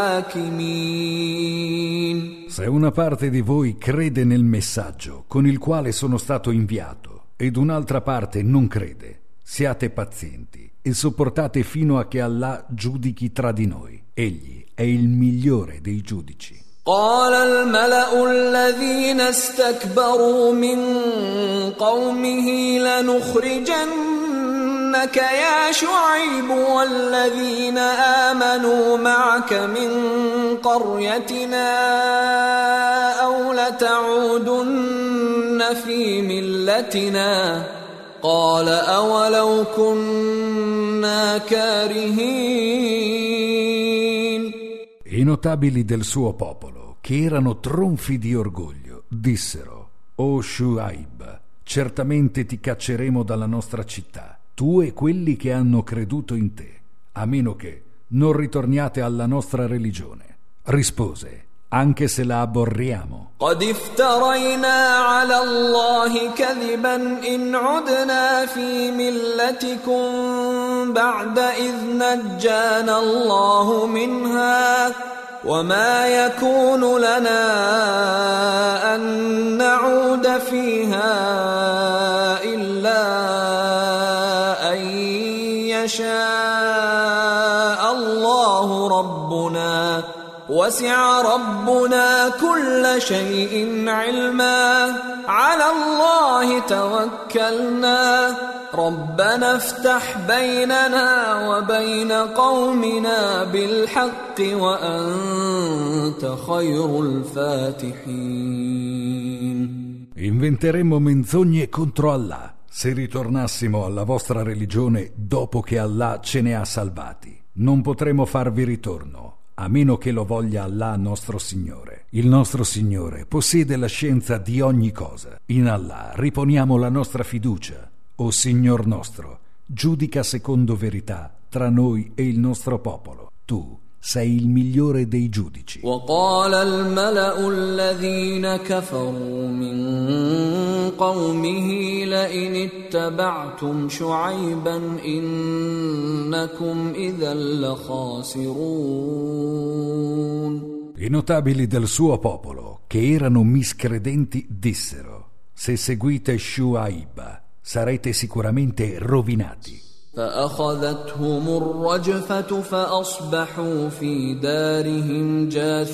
الحاكمين. Se una parte di voi crede nel messaggio con il quale sono stato inviato ed un'altra parte non crede, siate pazienti e sopportate fino a che Allah giudichi tra di noi. Egli è il migliore dei giudici. قال الملأ الذين استكبروا من قومه لنخرجنك يا شعيب والذين آمنوا معك من قريتنا أو لتعودن في ملتنا قال أولو كنا كارهين. I notabili del suo popolo, che erano tronfi di orgoglio, dissero: O Shuaib, certamente ti cacceremo dalla nostra città, tu e quelli che hanno creduto in te, a meno che non ritorniate alla nostra religione. Rispose: anche se la aborriamo. قد افترينا على الله كذبا إن عدنا في ملتكم بعد إذ نجانا الله منها وما يكون لنا أن نعود فيها إلا أن يشاء الله ربنا وسع ربنا كل شيء علما على الله توكلنا ربنا افتح بيننا وبين قومنا بالحق وأنت خير الفاتحين. Inventeremmo menzogne contro Allah se ritornassimo alla vostra religione dopo che Allah ce ne ha salvati. Non potremo farvi ritorno a meno che lo voglia Allah nostro Signore. Il nostro Signore possiede la scienza di ogni cosa. In Allah riponiamo la nostra fiducia. O Signor nostro, giudica secondo verità tra noi e il nostro popolo. Tu sei il migliore dei giudici. وقال الملأ الذين كفروا من قومه لئن اتبعتم شعيبا إنكم إذا لخاسرون. I notabili del suo popolo, che erano miscredenti, dissero: se seguite Shuaib, sarete sicuramente rovinati. فأخذتهم الرجفة فأصبحوا في دارهم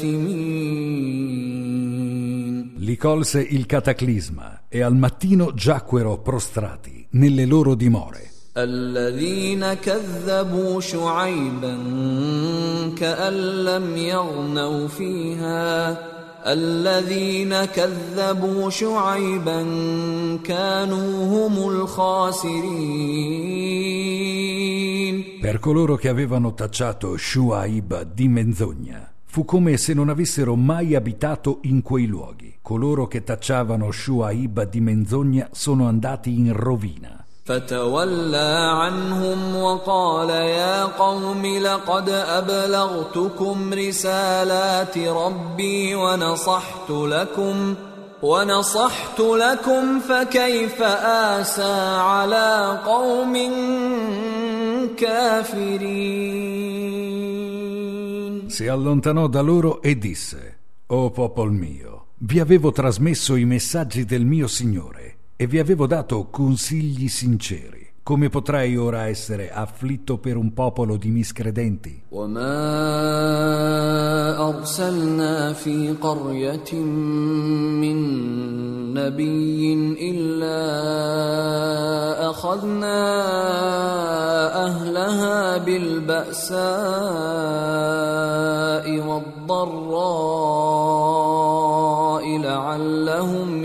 جاثمين. Li colse il cataclisma e al mattino giacquero prostrati nelle loro dimore. الذين كذبوا شعيبا كأن لم يغنوا فيها الذين كذبوا شعيبا كانوا هم الخاسرين. Per coloro che avevano tacciato Shuaib di menzogna, fu come se non avessero mai abitato in quei luoghi. Coloro che tacciavano Shuaib di menzogna sono andati in rovina. فتولى عنهم وقال يا قوم لقد أبلغتكم رسالات ربي ونصحت لكم ونصحت لكم فكيف آسى على قوم كافرين. Si allontanò da loro e disse: O popol mio, vi avevo trasmesso i messaggi del mio Signore e vi avevo dato consigli sinceri. Come potrei ora essere afflitto per un popolo di miscredenti? وما أرسلنا في قرية من نبي إلا أخذنا أهلها بالبأساء والضراء لعلهم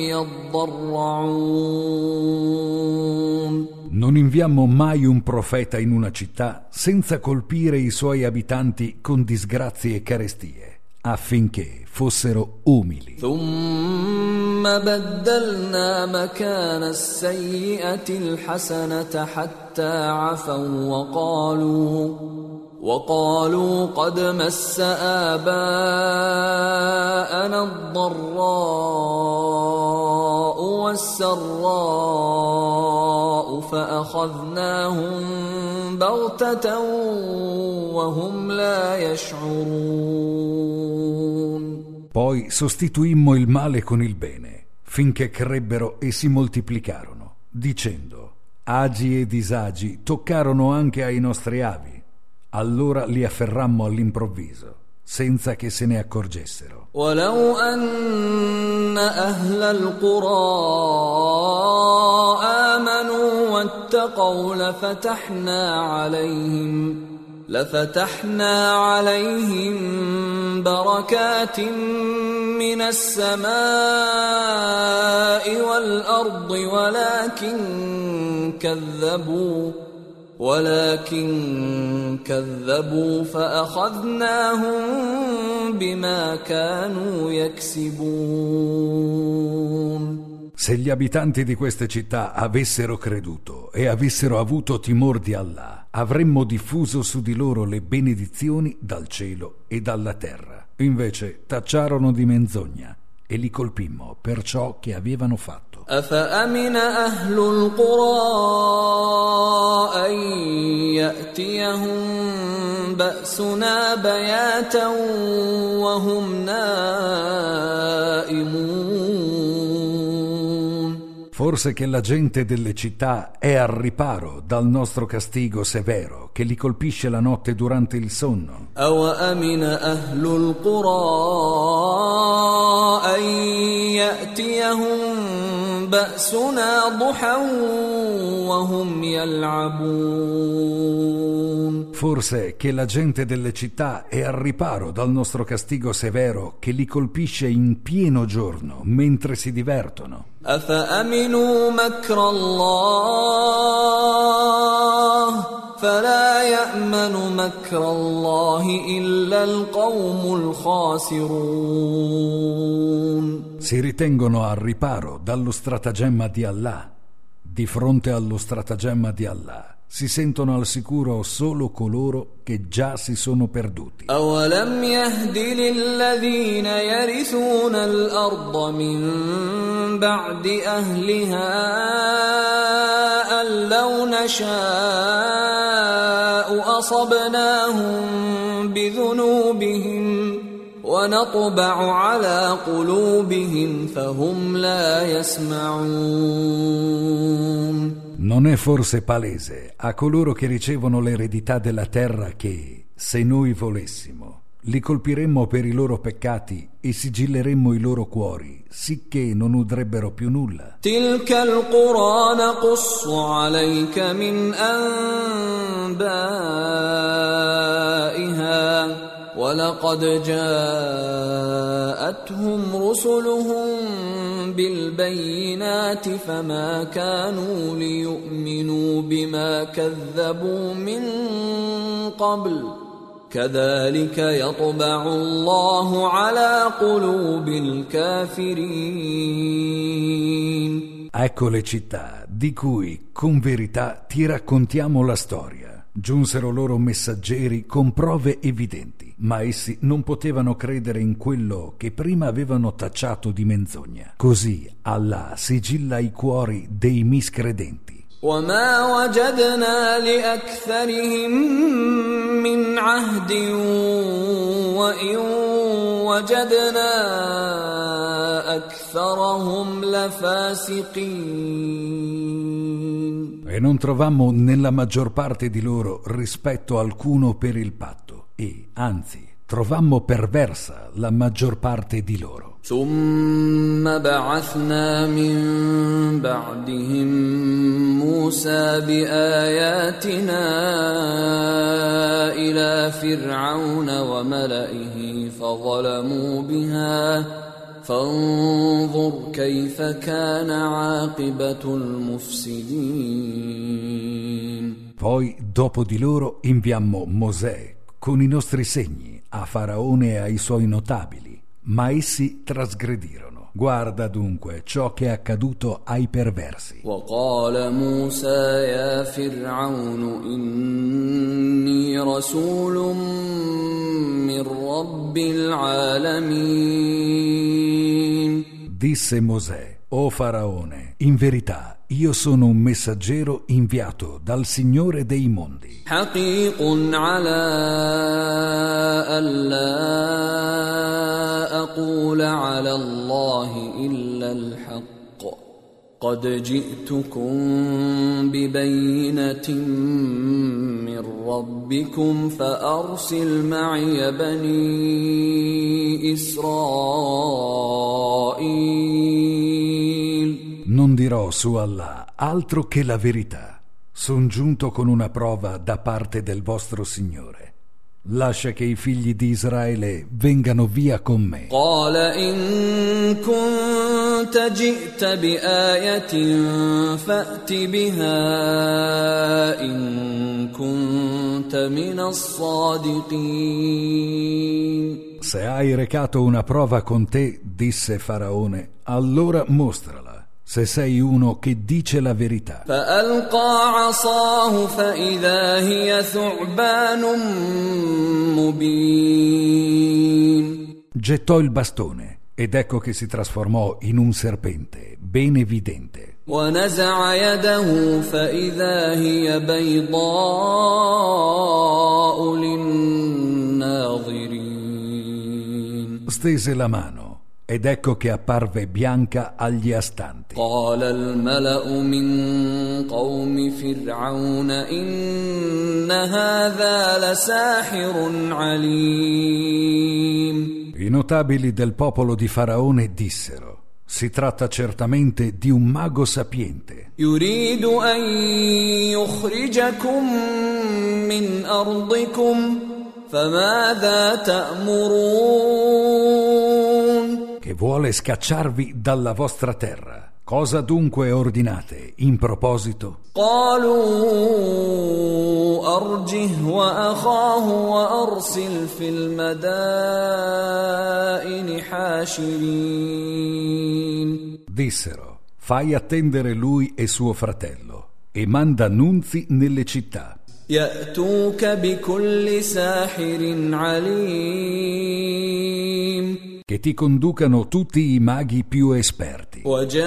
يضرعون. Non inviammo mai un profeta in una città senza colpire i suoi abitanti con disgrazie e carestie, affinché fossero umili. ثم بدلنا مكان السيئة الحسنة حتى عفوا وقالوا وقالوا قد مس آباءنا الضراء والسراء فأخذناهم بغتة وهم لا يشعرون. Poi sostituimmo il male con il bene, finché crebbero e si moltiplicarono, dicendo: agi e disagi toccarono anche ai nostri avi. Allora li afferrammo all'improvviso senza che se ne accorgessero. ولو أن أهل القرى آمنوا واتقوا لفتحنا عليهم لفتحنا عليهم بركات من السماء والأرض ولكن كذبوا ولكن كذبوا فأخذناهم بما كانوا يكسبون. Se gli abitanti di queste città avessero creduto e avessero avuto timor di Allah, avremmo diffuso su di loro le benedizioni dal cielo e dalla terra. Invece tacciarono di menzogna e li colpimmo per ciò che avevano fatto. أفأمن أهل القرى أن يأتيهم بأسنا بياتا وهم نائمون. Forse che la gente delle città è al riparo dal nostro castigo severo che li colpisce la notte durante il sonno. أوأمن أهل القرى أن يأتيهم بأسنا ضحى وهم يلعبون. Forse che la gente delle città è al riparo dal nostro castigo severo che li colpisce in pieno giorno mentre si divertono. أفأمنوا مكر الله فلا يأمن مكر الله إلا القوم الخاسرون. Si ritengono al riparo dallo stratagemma di Allah. Di fronte allo stratagemma di Allah si sentono al sicuro solo coloro che già si sono perduti. أولم يهد للذين يرثون الأرض من بعد أهلها أن لو نشاء أصبناهم بذنوبهم ونطبع على قلوبهم فهم لا يسمعون. Non è forse palese a coloro che ricevono l'eredità della terra che, se noi volessimo, li colpiremmo per i loro peccati e sigilleremmo i loro cuori, sicché non udrebbero più nulla. تلك القرى نقص عليك من أنبائها ولقد جاءتهم رسلهم بالبينات فما كانوا ليؤمنوا بما كذبوا من قبل كذلك يطبع الله على قلوب الكافرين. Ecco le città di cui con verità ti raccontiamo la storia. Giunsero loro messaggeri con prove evidenti, ma essi non potevano credere in quello che prima avevano tacciato di menzogna. Così Allah sigilla i cuori dei miscredenti. وما وجدنا لأكثرهم من عهد وإن وجدنا أكثرهم لفاسقين. E non trovammo nella maggior parte di loro rispetto alcuno per il patto, e anzi trovammo perversa la maggior parte di loro. ثم بعثنا من بعدهم موسى بآياتنا إلى فرعون وملئه فظلموا بها فانظر كيف كان عاقبة المفسدين. Poi dopo di loro inviammo Mosè con i nostri segni a Faraone e ai suoi notabili, ma essi trasgredirono. Guarda dunque ciò che è accaduto ai perversi. وقال موسى يا فرعون إني رسول من رب العالمين. Disse Mosè: O Faraone, in verità io sono un messaggero inviato dal Signore dei mondi. حقيق على ألا أقول على الله إلا الحق قد جئتكم ببينة من ربكم فأرسل معي بني إسرائيل. Non dirò su Allah altro che la verità. Son giunto con una prova da parte del vostro Signore. Lascia che i figli di Israele vengano via con me. قال إن كنت جئت بآية فأت بها إن كنت من الصادقين. Se hai recato una prova con te, disse Faraone, allora mostrala, se sei uno che dice la verità. فألقى عصاه فإذا هي ثعبان مبين. Gettò il bastone ed ecco che si trasformò in un serpente ben evidente. ونزع يده فإذا هي بيضاء للناظرين. Stese la mano ed ecco che apparve bianca agli astanti. قال الملأ من قوم فرعون إن هذا لساحر عليم. I notabili del popolo di Faraone dissero: si tratta certamente di un mago sapiente. يريد أن يخرجكم من أرضكم فماذا تأمرون. Che vuole scacciarvi dalla vostra terra. Cosa dunque ordinate in proposito? قالوا أرجه وأخاه وأرسل في المدائن حاشرين. Dissero: fai attendere lui e suo fratello e manda nunzi nelle città. يأتوك بكل ساحر عليم. Che ti conducano tutti i maghi più esperti.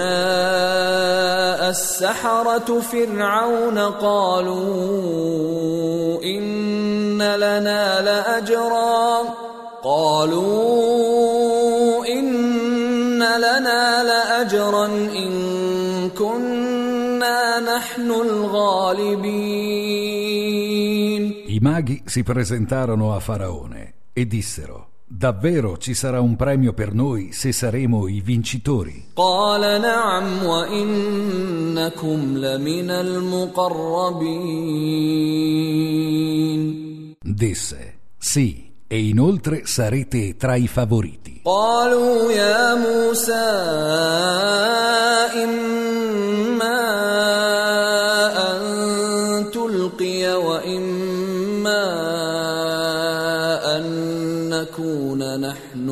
وجاء السحرة فرعون قالوا إن لنا لأجرا قالوا إن لنا لأجرا إن كنا نحن الغالبين. I maghi si presentarono a Faraone e dissero: davvero ci sarà un premio per noi se saremo i vincitori. قال نعم وإنكم لمن المقربين. Disse: sì, e inoltre sarete tra i favoriti. قالوا يا موسى إما أن تلقي وإما أن نكون نحن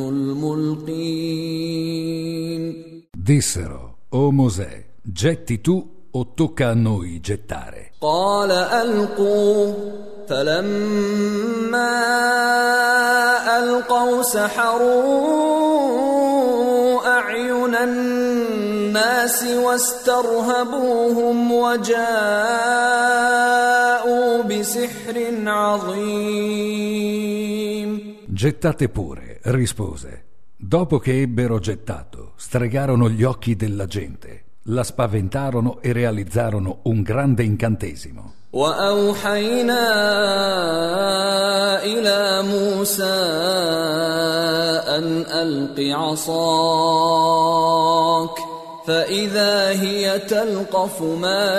الملقين. Dissero: o Mosè, getti tu o tocca a noi gettare. قال ألقوا فلما ألقوا سحروا أعين الناس واسترهبوهم وجاءوا بسحر عظيم. Gettate pure, rispose. Dopo che ebbero gettato, stregarono gli occhi della gente, la spaventarono e realizzarono un grande incantesimo. وأوحينا إلى موسى أن ألق عصاك فإذا هي تلقف ما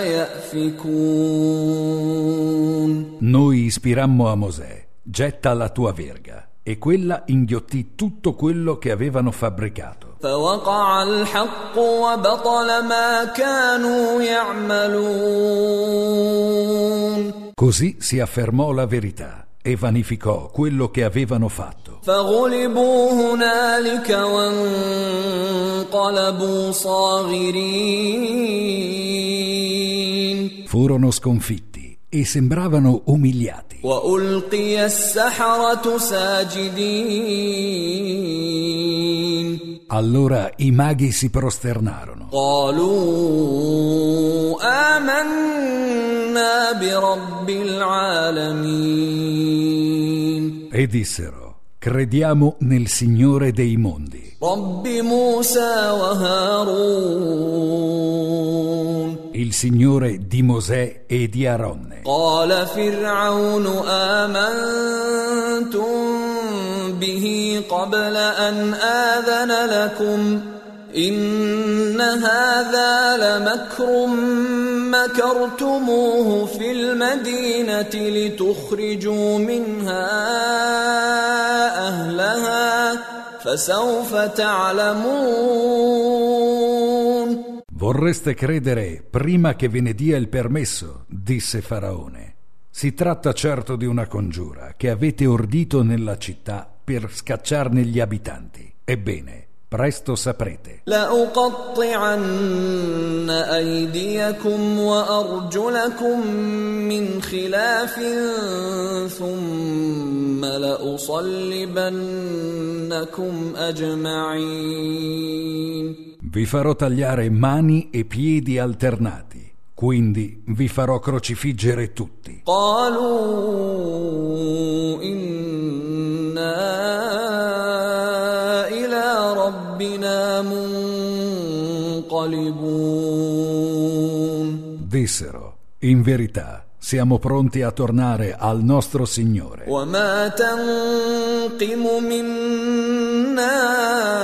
يأفكون. Noi ispirammo a Mosè: getta la tua verga, e quella inghiottì tutto quello che avevano fabbricato. فوقع الحق وبطل ما كانوا يعملون. Così si affermò la verità e vanificò quello che avevano fatto. فغلبوا هنالك وانقلبوا صاغرين. Furono sconfitti e sembravano umiliati. وألقي السحرة ساجدين. Allora i maghi si prosternarono. قالوا آمنا برب العالمين. E dissero: Crediamo nel Signore dei mondi. Rabbi Musa wa Harun. Il Signore di Mosè e di Aronne. Qala Fir'aunu amantum bihi qabla an adhana lakum inna hadha lamakrun مكرتموه في المدينة لتخرجوا منها أهلها فسوف تعلمون. Vorreste credere prima che ve ne dia il permesso, disse Faraone. Si tratta certo di una congiura che avete ordito nella città per scacciarne gli abitanti. Ebbene, presto saprete. لأقطعن أيديكم وأرجلكم من خلاف ثم لأصلبنكم أجمعين. Vi farò tagliare mani e piedi alternati, quindi vi farò crocifiggere tutti. قالوا إنا ربنا منقلبون. Dissero, in verità, siamo pronti a tornare al nostro Signore. وما تنقم منا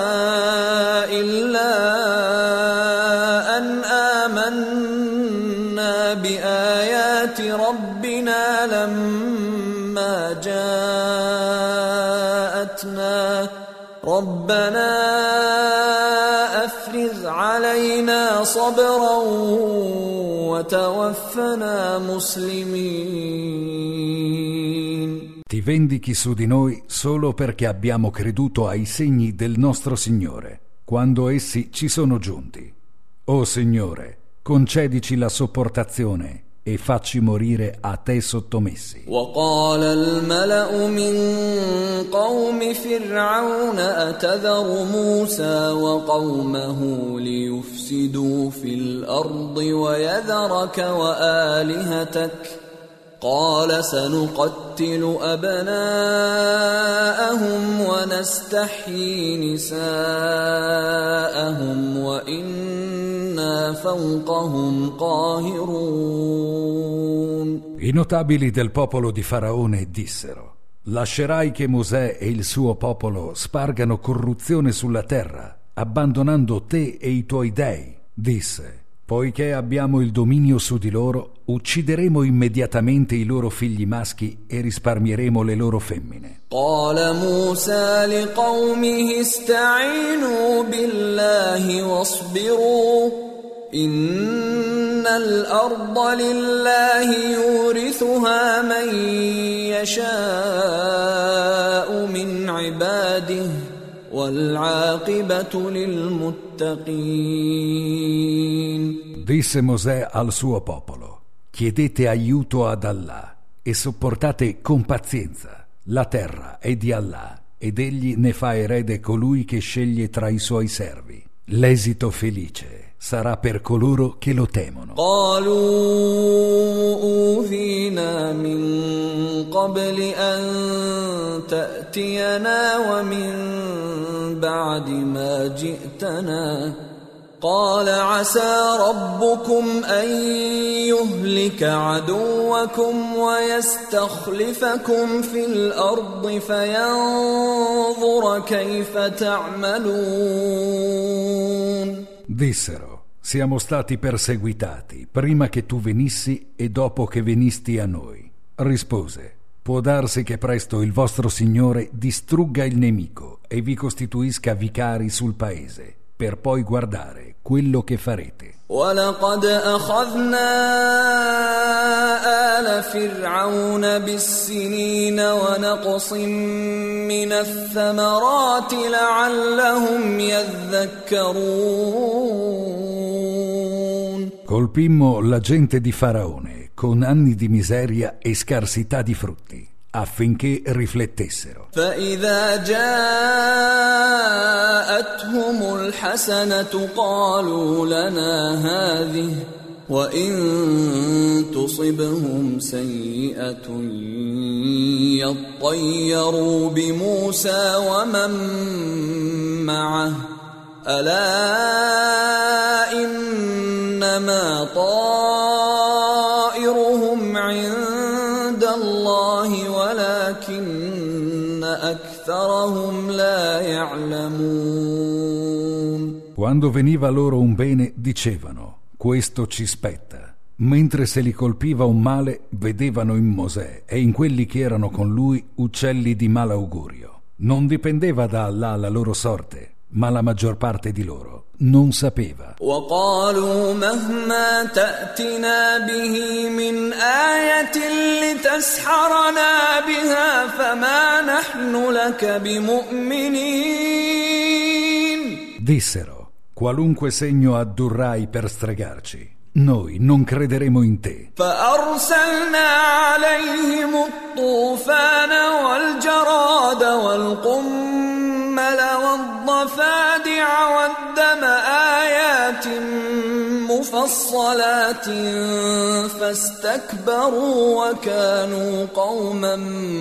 إلا أن آمنا بآيات ربنا لما جاءتنا ربنا أفرغ علينا صبرا وتوفنا مسلمين. Ti vendichi su di noi solo perché abbiamo creduto ai segni del nostro Signore, quando essi ci sono giunti. O Signore, concedici la sopportazione e facci morire a te sottomessi. وقال الملأ من قوم فرعون أتذر موسى وقومه ليفسدوا في الأرض ويذرك وآلهتك قال سنقتل أبناءهم ونستحيي نساءهم وإنا فوقهم قاهرون. I notabili del popolo di Faraone dissero: lascerai che Mosè e il suo popolo spargano corruzione sulla terra, abbandonando te e i tuoi dei. Disse: poiché abbiamo il dominio su di loro, uccideremo immediatamente i loro figli maschi e risparmieremo le loro femmine. قال موسى لقومه استعينوا بالله واصبروا إن الأرض لله يورثها من يشاء من عباده والعاقبة للمتقين. Disse Mosè al suo popolo: chiedete aiuto ad Allah e sopportate con pazienza. La terra è di Allah ed egli ne fa erede colui che sceglie tra i suoi servi. L'esito felice sarà per coloro che lo temono. قالوا أوذينا من قبل أن تأتينا ومن بعد ما جئتنا قال عسى ربكم أن يهلك عدوكم ويستخلفكم في الأرض فينظر كيف تعملون. Dissero: siamo stati perseguitati prima che tu venissi e dopo che venisti a noi. Rispose: può darsi che presto il vostro Signore distrugga il nemico e vi costituisca vicari sul paese, per poi guardare quello che farete. وَلَقَدْ أَخَذْنَا آلَ فِرْعَوْنَ بِالسِّنِينَ وَنَقْصٍ مِّنَ الثَّمَرَاتِ لَعَلَّهُمْ يَذَّكَّرُونَ. Colpimmo la gente di Faraone con anni di miseria e scarsità di frutti, affinché riflettessero. فَإِذَا جَاءَتْهُمُ الْحَسَنَةُ قَالُوا لَنَا هَذِهِ وإن تصبهم سيئة يطيروا بموسى ومن معه ألا إنما طائرهم عند الله ولكن أكثرهم لا يعلمون. Quando veniva loro un bene dicevano: questo ci spetta. Mentre se li colpiva un male, vedevano in Mosè e in quelli che erano con lui uccelli di malaugurio. Non dipendeva da Allah la loro sorte, ma la maggior parte di loro non sapeva. وقالوا مهما تأتنا به من آية لتسحرنا بها فما نحن لك بمؤمنين. Dissero: qualunque segno addurrai per stregarci, noi non crederemo in te. فأرسلنا عليهم الطوفان والجراد والقمل والضفادع والدم آيات مفصلات فاستكبروا وكانوا قوما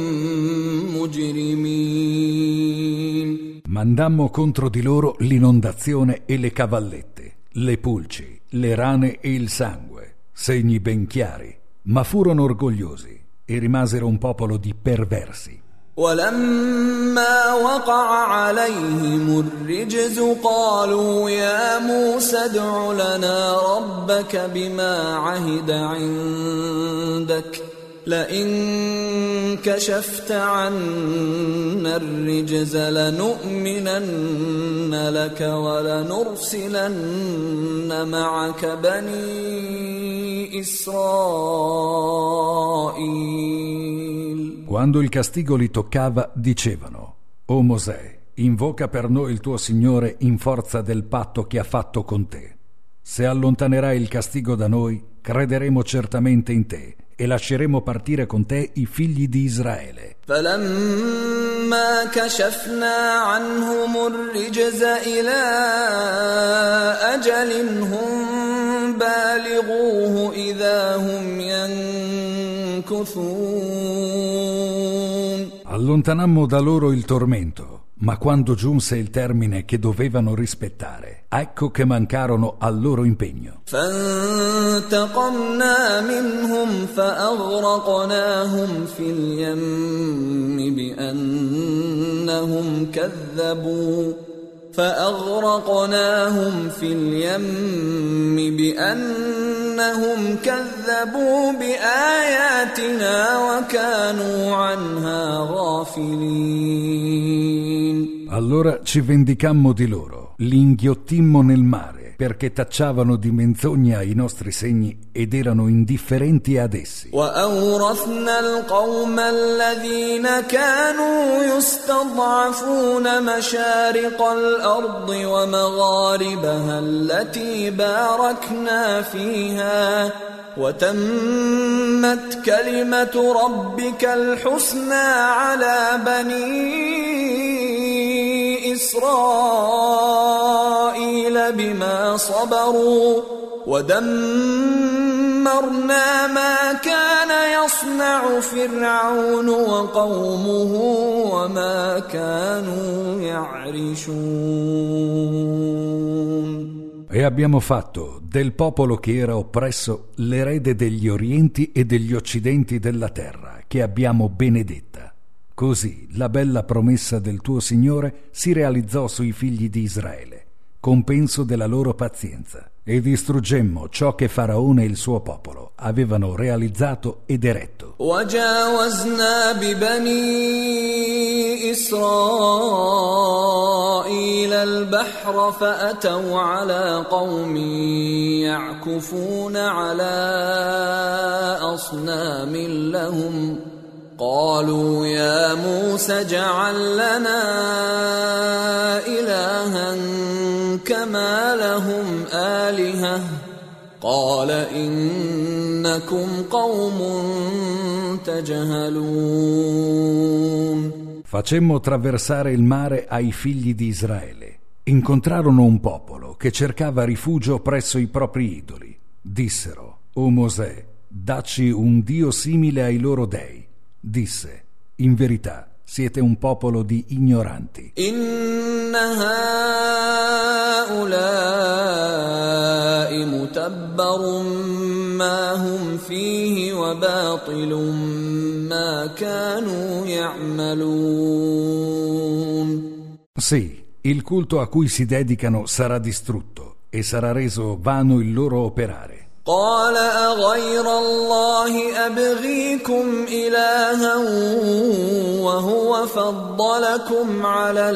مجرمين. Mandammo contro di loro l'inondazione e le cavallette, le pulci, le rane e il sangue, segni ben chiari, ma furono orgogliosi e rimasero un popolo di perversi. ولما وقع عليهم الرجز قالوا يا موسى ادع لنا ربك بما عهد عندك لئن كشفت عنا الرجز لنؤمنن لك ولنرسلن معك بني إسرائيل. Quando il castigo li toccava, dicevano: O Mosè, invoca per noi il tuo Signore in forza del patto che ha fatto con te. Se allontanerai il castigo da noi, crederemo certamente in te e lasceremo partire con te i figli di Israele. فلما كشفنا عنهم الرجز إلى أجل هم بالغوه إذا هم ينكثون. Allontanammo da loro il tormento, ma quando giunse il termine che dovevano rispettare, ecco che mancarono al loro impegno. فانتقمنا منهم فأغرقناهم في اليم بأنهم كذبوا فأغرقناهم في اليم بأنهم كذبوا بآياتنا وكانوا عنها غافلين. Allora ci vendicammo di loro, li inghiottimmo nel mare, perché tacciavano di menzogna i nostri segni ed erano indifferenti ad essi. وأورثنا القوم الذين كانوا يستضعفون مشارق الأرض ومغاربها التي باركنا فيها وتمت كلمة ربك الحسنى على بني إسرائيل بما صبروا ودمرنا ما كان يصنع فرعون وقومه وما كانوا يعرشون. E abbiamo fatto del popolo che era oppresso l'erede degli orienti e degli occidenti della terra, che abbiamo benedetta. Così la bella promessa del tuo Signore si realizzò sui figli di Israele, compenso della loro pazienza, e distruggemmo ciò che Faraone e il suo popolo avevano realizzato ed eretto. وجاوزنا ببني إسرائيل البحر فأتوا على قوم يعكفون على أصنام لهم قالوا يا موسى اجعل لنا إلها كما لهم آلهة قال إنكم قوم تجهلون. Facemmo attraversare il mare ai figli di Israele. Incontrarono un popolo che cercava rifugio presso i propri idoli. Dissero: O Mosè, dacci un Dio simile ai loro dei. Disse: in verità siete un popolo di ignoranti. Inna haulai mutabbarun ma hum fihi wa batilun ma kanu ya'malun. Sì, il culto a cui si dedicano sarà distrutto e sarà reso vano il loro operare. قال أغير الله أبغيكم إلها وهو فضلكم على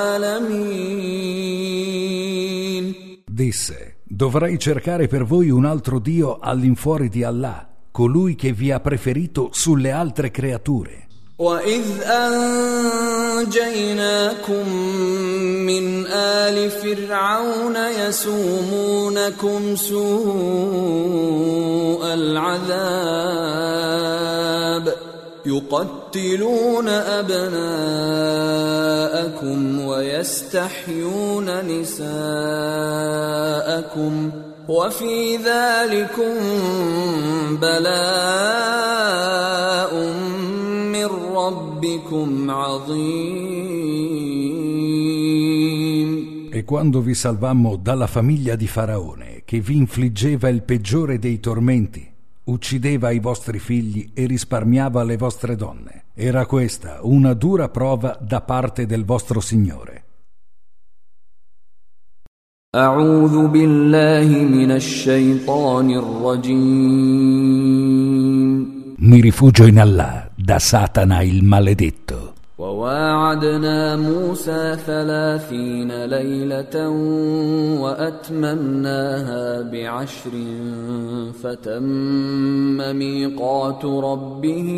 العالمين. Disse: dovrei cercare per voi un altro Dio all'infuori di Allah, colui che vi ha preferito sulle altre creature. وَإِذْ أَنْجَيْنَاكُمْ مِنْ آلِ فِرْعَوْنَ يَسُومُونَكُمْ سُوءَ الْعَذَابِ يُقَتِّلُونَ أَبْنَاءَكُمْ وَيَسْتَحْيُونَ نِسَاءَكُمْ وَفِي ذَلِكُمْ بَلَاءٌ ربكم عظيم. E quando vi salvammo dalla famiglia di Faraone, che vi infliggeva il peggiore dei tormenti, uccideva i vostri figli e risparmiava le vostre donne, era questa una dura prova da parte del vostro Signore. A'udhu billahi minash shaitanir rajim. Mi rifugio in Allah da Satana il maledetto. وواعدنا موسى ثلاثين ليلة وأتممناها بعشر فتم ميقات ربه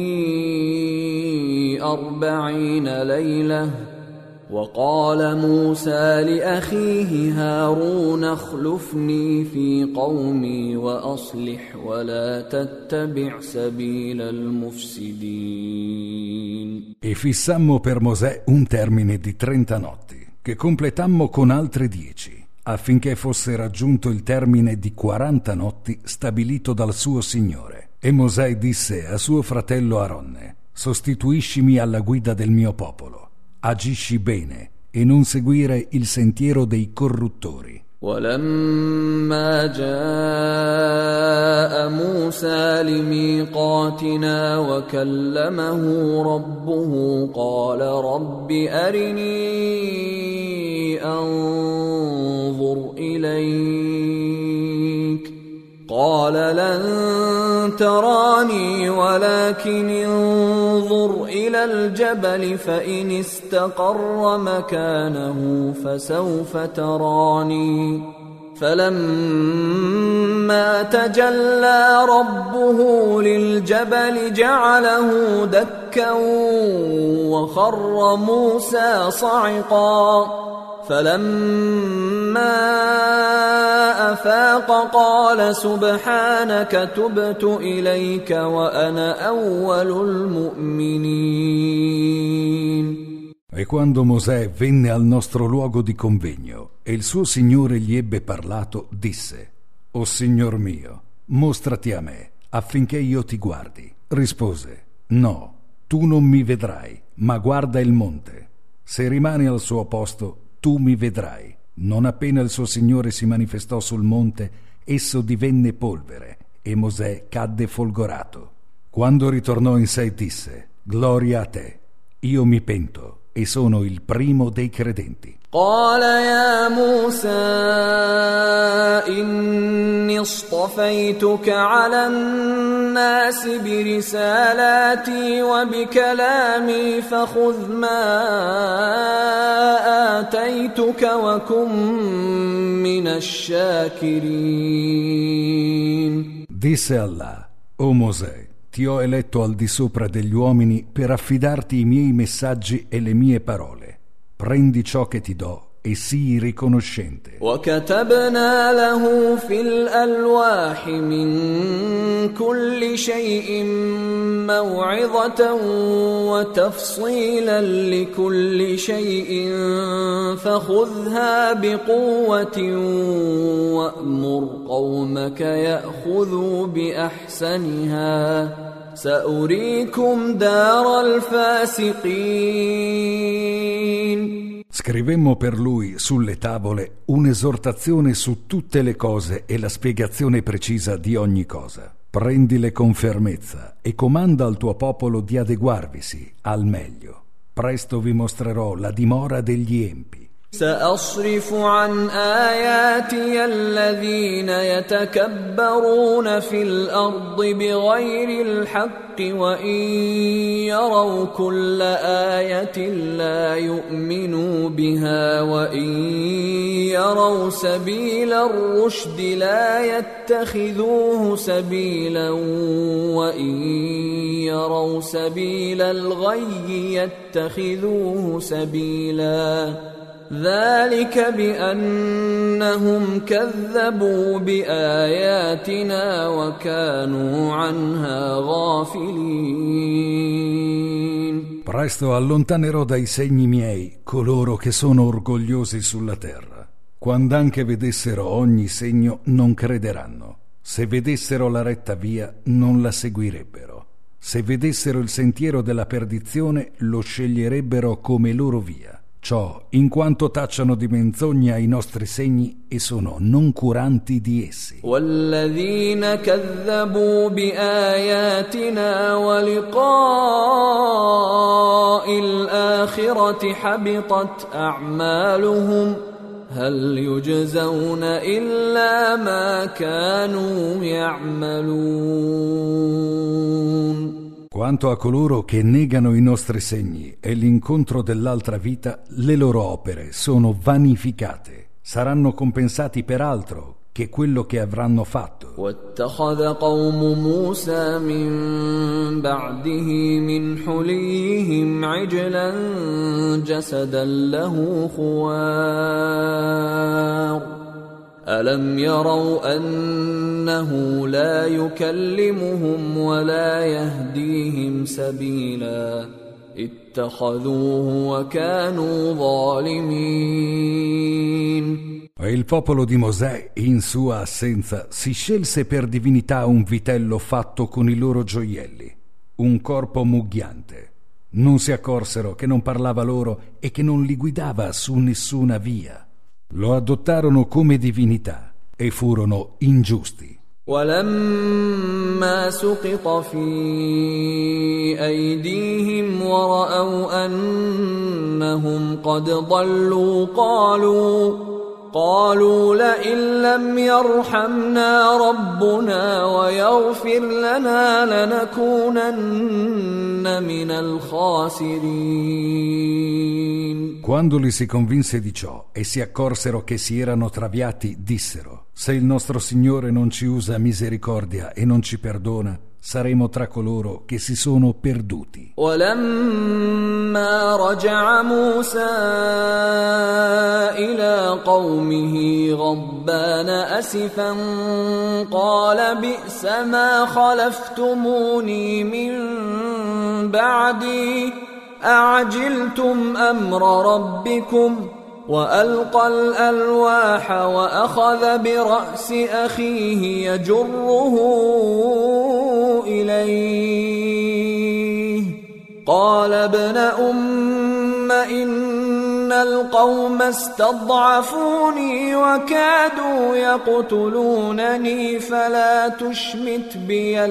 أربعين ليلة وقال موسى لأخيه هارون اخلفني في قومي وأصلح ولا تتبع سبيل المفسدين. E fissammo per Mosè un termine di trenta notti, che completammo con altre dieci, affinché fosse raggiunto il termine di quaranta notti stabilito dal suo Signore. E Mosè disse a suo fratello Aronne: sostituiscimi alla guida del mio popolo. Agisci bene e non seguire il sentiero dei corruttori. ولما جاء موسى لميقاتنا وكلمه ربه قال رب أرني أنظر إليك قال لن تراني ولكن انظر إلى الجبل فإن استقر مكانه فسوف تراني فلما تجلى ربه للجبل جعله دكا وخر موسى صعقا فلما أفاق قال سبحانك تبت إليك وأنا أول المؤمنين. E quando Mosè venne al nostro luogo di convegno e il suo Signore gli ebbe parlato, disse: O Signor mio, mostrati a me affinché io ti guardi. Rispose: No, tu non mi vedrai, ma guarda il monte. Se rimani al suo posto, tu mi vedrai. Non appena il suo Signore si manifestò sul monte, esso divenne polvere e Mosè cadde folgorato. Quando ritornò in sé disse: Gloria a te, io mi pento e sono il primo dei credenti. قال يا موسى إني اصطفيتك على الناس برسالاتي وبكلامي فخذ ما آتيتك وكن من الشاكرين. Disse Allah: O Mosè, ti ho eletto al di sopra degli uomini per affidarti i miei messaggi e le mie parole. Prendi ciò che ti do e sii riconoscente. وكتبنا له في الألواح من كل شيء موعظة وتفصيلا لكل شيء فخذها بقوة وأمر قومك يأخذوا بأحسنها سأريكم دار الفاسقين. Scrivemmo per lui sulle tavole un'esortazione su tutte le cose e la spiegazione precisa di ogni cosa. Prendile con fermezza e comanda al tuo popolo di adeguarvisi al meglio. Presto vi mostrerò la dimora degli empi. سأصرف عن آياتي الذين يتكبرون في الأرض بغير الحق وإن يروا كل آية لا يؤمنوا بها وإن يروا سبيل الرشد لا يتخذوه سبيلا وإن يروا سبيل الغي يتخذوه سبيلا ذلك بأنهم كذبوا بآياتنا وكانوا عنها غافلين. Presto allontanerò dai segni miei coloro che sono orgogliosi sulla terra. Quando anche vedessero ogni segno non crederanno. Se vedessero la retta via non la seguirebbero. Se vedessero il sentiero della perdizione lo sceglierebbero come loro via. Ciò in quanto tacciano di menzogna i nostri segni e sono noncuranti di essi. والذين كذبوا بآياتنا ولقاء الآخرة حبطت أعمالهم هل يجزون إلا ما كانوا يعملون. Quanto a coloro che negano i nostri segni e l'incontro dell'altra vita, le loro opere sono vanificate. Saranno compensati per altro che quello che avranno fatto. واتخذ قوم موسى من بعده من حليهم عجلا جسدا له خوار ألم يروا أنه لا يكلمهم ولا يهديهم سبيلا اتخذوه وكانوا ظالمين. E il popolo di Mosè, in sua assenza, si scelse per divinità un vitello fatto con i loro gioielli, un corpo mughiante. Non si accorsero che non parlava loro e che non li guidava su nessuna via. Lo adottarono come divinità e furono ingiusti. ولما سقط في أيديهم ورأوا أنهم قد ضلوا قالوا قالوا لئن لم يرحمنا ربنا ويغفر لنا لنكونن من الخاسرين. Quando li si convinse di ciò e si accorsero che si erano traviati, dissero: se il nostro Signore non ci usa misericordia e non ci perdona, saremo tra coloro che si sono perduti. ولما رجع موسى إلى قومه غضبان أسفا قال بئس ما خلفتموني من بعدي أعجلتم أمر ربكم وألقى الألواح وأخذ برأس أخيه يجره إليه قال ابن أم إن القوم استضعفوني وكادوا يقتلونني فلا تشمت بي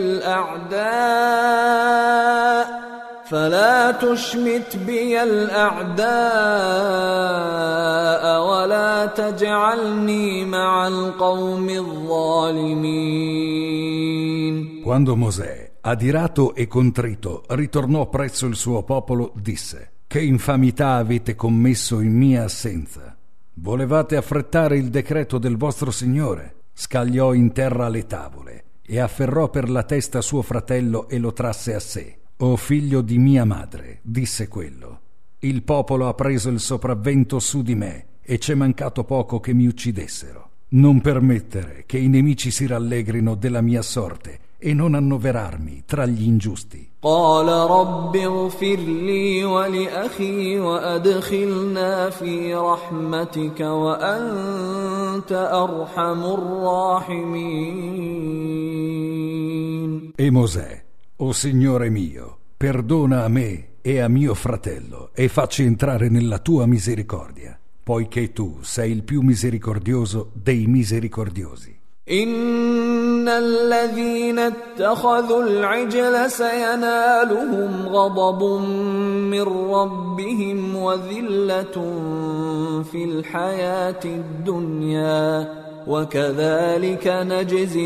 الأعداء فلا تشمت بي الأعداء ولا تجعلني مع القوم الظالمين. Quando Mosè, adirato e contrito, ritornò presso il suo popolo, disse: che infamità avete commesso in mia assenza? Volevate affrettare il decreto del vostro Signore? Scagliò in terra le tavole e afferrò per la testa suo fratello e lo trasse a sé. «O figlio di mia madre», disse quello, «il popolo ha preso il sopravvento su di me e c'è mancato poco che mi uccidessero. Non permettere che i nemici si rallegrino della mia sorte e non annoverarmi tra gli ingiusti. قال رب اغفر لي ولأخي وأدخلنا في رحمتك وأنت أرحم الراحمين. E Mosè: o Signore mio, perdona a me e a mio fratello e facci entrare nella tua misericordia, poiché tu sei il più misericordioso dei misericordiosi. إن الذين اتخذوا العجل سينالهم غضب من ربهم وذلة في الحياة الدنيا وكذلك نجزي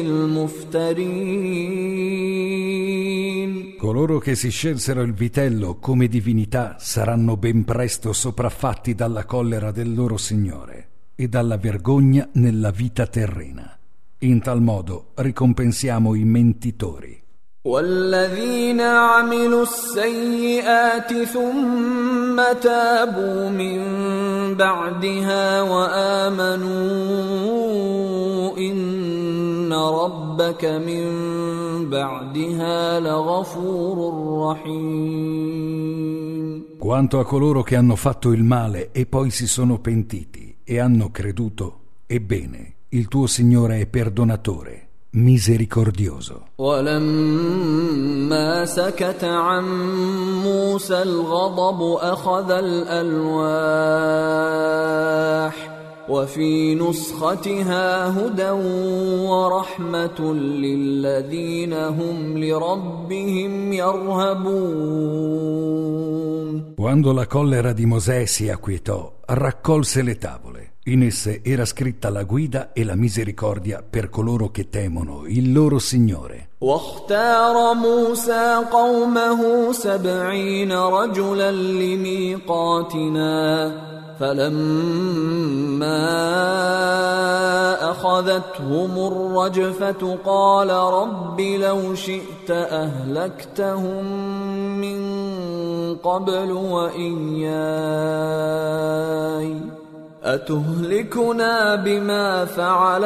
المفترين. Coloro che si scelsero il vitello come divinità saranno ben presto sopraffatti dalla collera del loro Signore e dalla vergogna nella vita terrena. In tal modo ricompensiamo i mentitori. والذين عملوا السيئات ثم تابوا من بعدها وآمنوا إن ربك من بعدها لغفور رحيم. Quanto a coloro che hanno fatto il male e poi si sono pentiti e hanno creduto, ebbene, il tuo Signore è perdonatore, misericordioso. ولما سكت عن موسى الغضب أخذ الألواح وفي نسختها هدى ورحمة للذين هم لربهم يرهبون. Quando la collera di Mosè si acquietò, raccolse le tavole. In esse era scritta la guida e la misericordia per coloro che temono il loro Signore. واختار موسى قومه سبعين رجلا لميقاتنا فلما أخذتهم الرجفة قال رب لو شئت أهلكتهم من قبل وإياي أتهلكنا بما فعل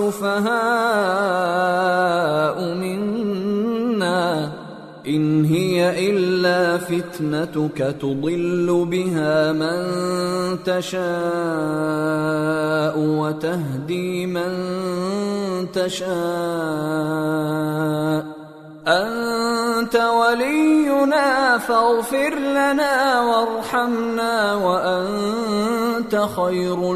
السفهاء منا إن هي إلا فتنتك تضل بها من تشاء وتهدي من تشاء أنت ولينا فاغفر لنا وارحمنا وأنت خير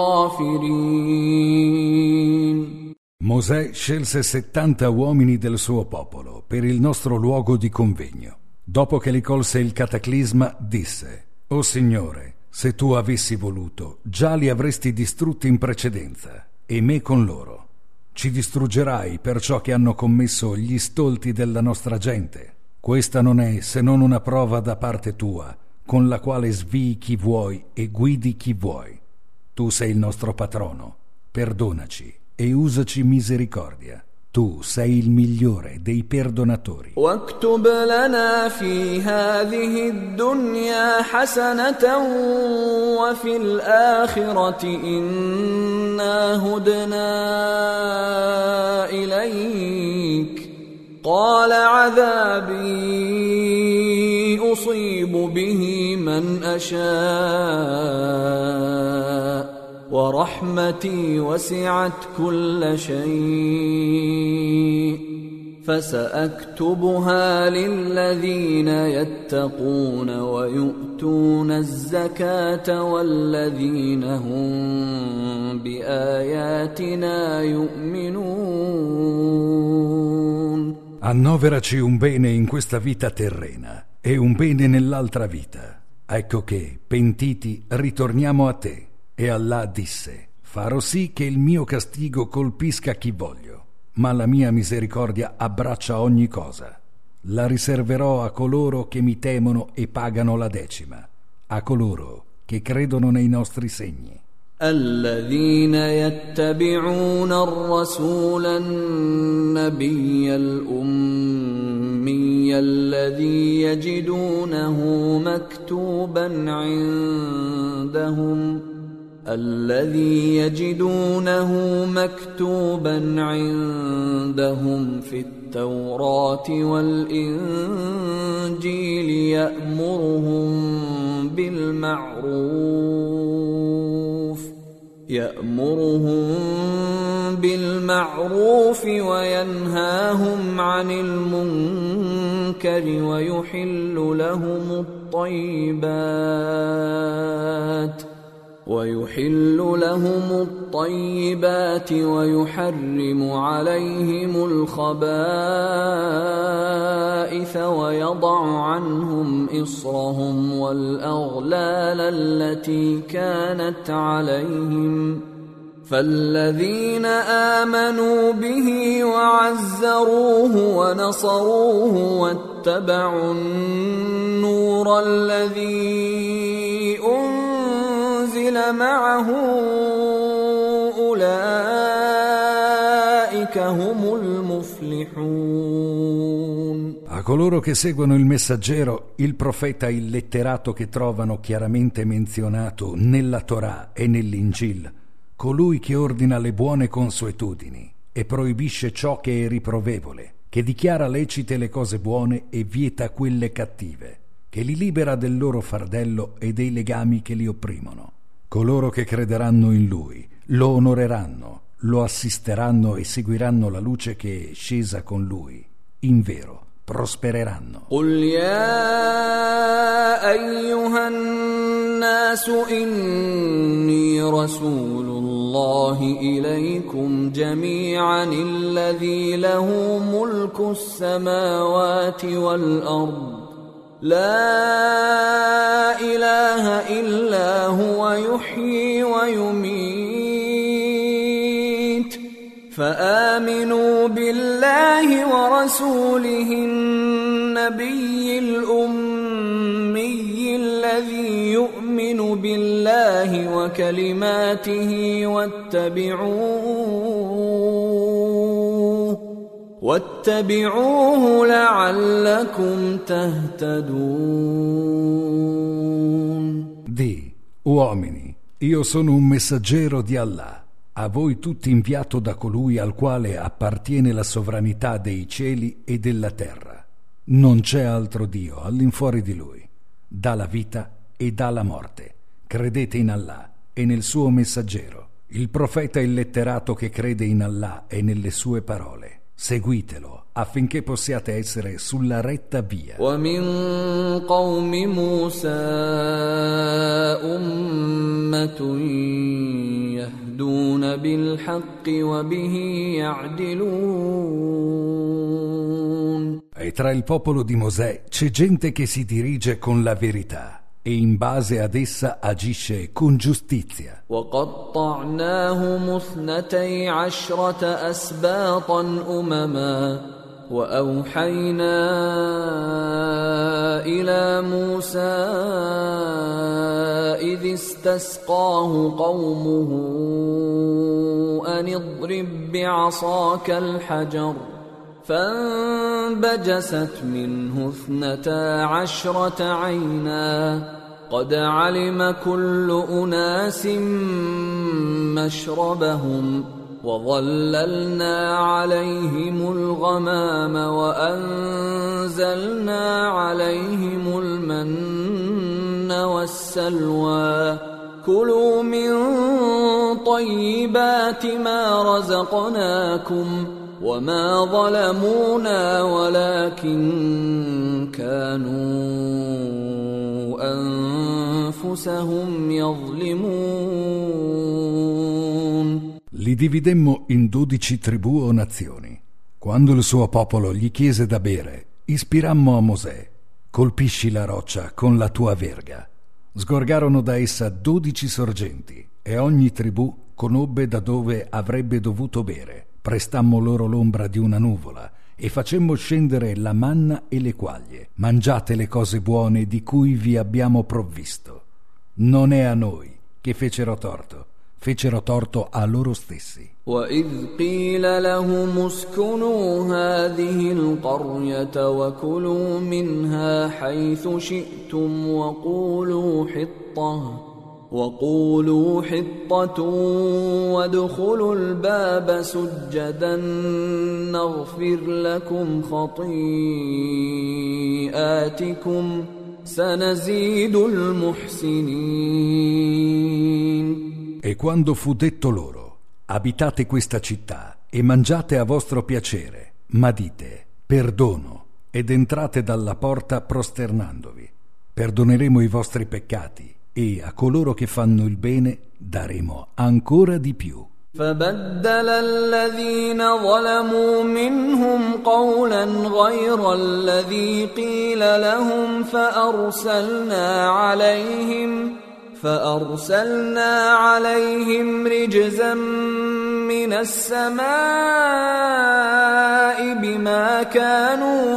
الغافرين. Mosè scelse settanta uomini del suo popolo per il nostro luogo di convegno. Dopo che li colse il cataclisma, disse: O Signore, se tu avessi voluto, già li avresti distrutti in precedenza, e me con loro. Ci distruggerai per ciò che hanno commesso gli stolti della nostra gente. Questa non è se non una prova da parte tua, con la quale svii chi vuoi e guidi chi vuoi. Tu sei il nostro patrono, perdonaci e usaci misericordia. Tu sei il migliore dei perdonatori. واكتب لنا في هذه الدنيا حسنة وفي الآخرة إنا هدنا إليك قال عذابي أصيب به من أشاء ورحمتي وسعت كل شيء فسأكتبها للذين يتقون ويؤتون الزكاة والذين هم بآياتنا يؤمنون. Annoveraci un bene in questa vita terrena e un bene nell'altra vita. Ecco che, pentiti, ritorniamo a te. E Allah disse: farò sì che il mio castigo colpisca chi voglio, ma la mia misericordia abbraccia ogni cosa. La riserverò a coloro che mi temono e pagano la decima, a coloro che credono nei nostri segni. الذين يتبعون الرسول النبي الأمي الذي يجدونه مكتوبا عندهم الذي يجدونه مكتوبا عندهم في التوراة والإنجيل يأمرهم بالمعروف يأمرهم بالمعروف وينهاهم عن المنكر ويحل لهم الطيبات ويحل لهم الطيبات ويحرم عليهم الخبائث ويضع عنهم إصرهم والأغلال التي كانت عليهم فالذين آمنوا به وعزروه ونصروه واتبعوا النور الذي أنزل معه أولئك هم المفلحون. A coloro che seguono il messaggero, il profeta il letterato che trovano chiaramente menzionato nella Torah e nell'Injil, colui che ordina le buone consuetudini e proibisce ciò che è riprovevole, che dichiara lecite le cose buone e vieta quelle cattive, che li libera del loro fardello e dei legami che li opprimono. Coloro che crederanno in Lui lo onoreranno, lo assisteranno e seguiranno la luce che è scesa con Lui. In vero, prospereranno. قل يا أيها الناس إني رسول الله إليكم جميعا الذي له ملك السماوات والأرض لا إله إلا هو يحيي ويميت فآمنوا بالله ورسوله النبي الأمي الذي يؤمن بالله وكلماته واتبعوه واتبعوه لعلكم تهتدون. Di, uomini, io sono un messaggero di Allah, a voi tutti inviato da colui al quale appartiene la sovranità dei cieli e della terra. Non c'è altro Dio all'infuori di Lui. Dà la vita e dà la morte. Credete in Allah e nel suo messaggero, il profeta e il letterato che crede in Allah e nelle sue parole. Seguitelo affinché possiate essere sulla retta via. ومن قوم موسى أمة يهدون بالحق وبه يعدلون. E tra il popolo di Mosè c'è gente che si dirige con la verità e in base ad essa agisce con giustizia. وقطعناهم اثنتي عشرة أسباطا أمما وأوحينا إلى موسى إذ استسقاه قومه أن اضرب بعصاك الحجر فانبجست منه اثنتا عشرة عينا قد علم كل أناس مشربهم وظللنا عليهم الغمام وأنزلنا عليهم المن والسلوى كلوا من طيبات ما رزقناكم وما ظلمونا ولكن كانوا أنفسهم يظلمون. Li dividemmo in dodici tribù o nazioni. Quando il suo popolo gli chiese da bere, ispirammo a Mosè: colpisci la roccia con la tua verga. Sgorgarono da essa dodici sorgenti e ogni tribù conobbe da dove avrebbe dovuto bere. Prestammo loro l'ombra di una nuvola e facemmo scendere la manna e le quaglie. Mangiate le cose buone di cui vi abbiamo provvisto. Non è a noi che fecero torto, fecero torto a loro stessi. وَإِذْ قِيلَ لَهُمُ اسْكُنُوا هَذِهِ الْقَرْيَةَ وَكُلُوا مِنْهَا حَيْثُ شِئْتُمْ وَقُولُوا حِطَّةٌ وقولوا حطة وادخلوا الباب سجدا نغفر لكم خطيئاتكم سنزيد المحسنين. E quando fu detto loro: abitate questa città e mangiate a vostro piacere, ma dite perdono ed entrate dalla porta prosternandovi, perdoneremo i vostri peccati e a coloro che fanno il bene daremo ancora di più. فبدل الذين ظلموا منهم قولا غير الذي قيل لهم فأرسلنا عليهم فأرسلنا عليهم رجزا من السماء بما كانوا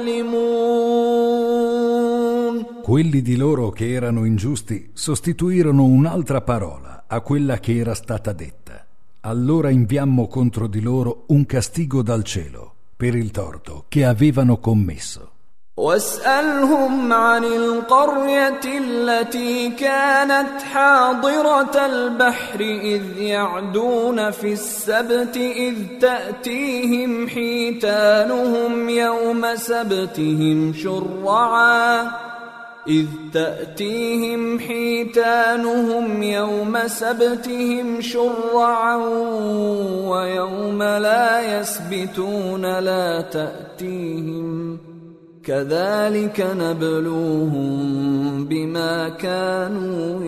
يظلمون. Quelli di loro che erano ingiusti sostituirono un'altra parola a quella che era stata detta. Allora inviammo contro di loro un castigo dal cielo per il torto che avevano commesso. واسألهم عن القرية التي كانت حاضرة البحر إذ يعدون في السبت إذ تأتيهم حيتانهم يوم سبتهم شرعا إذ تأتيهم حيتانهم يوم سبتهم شرعا ويوم لا يسبتون لا تأتيهم كذلك نبلوهم بما كانوا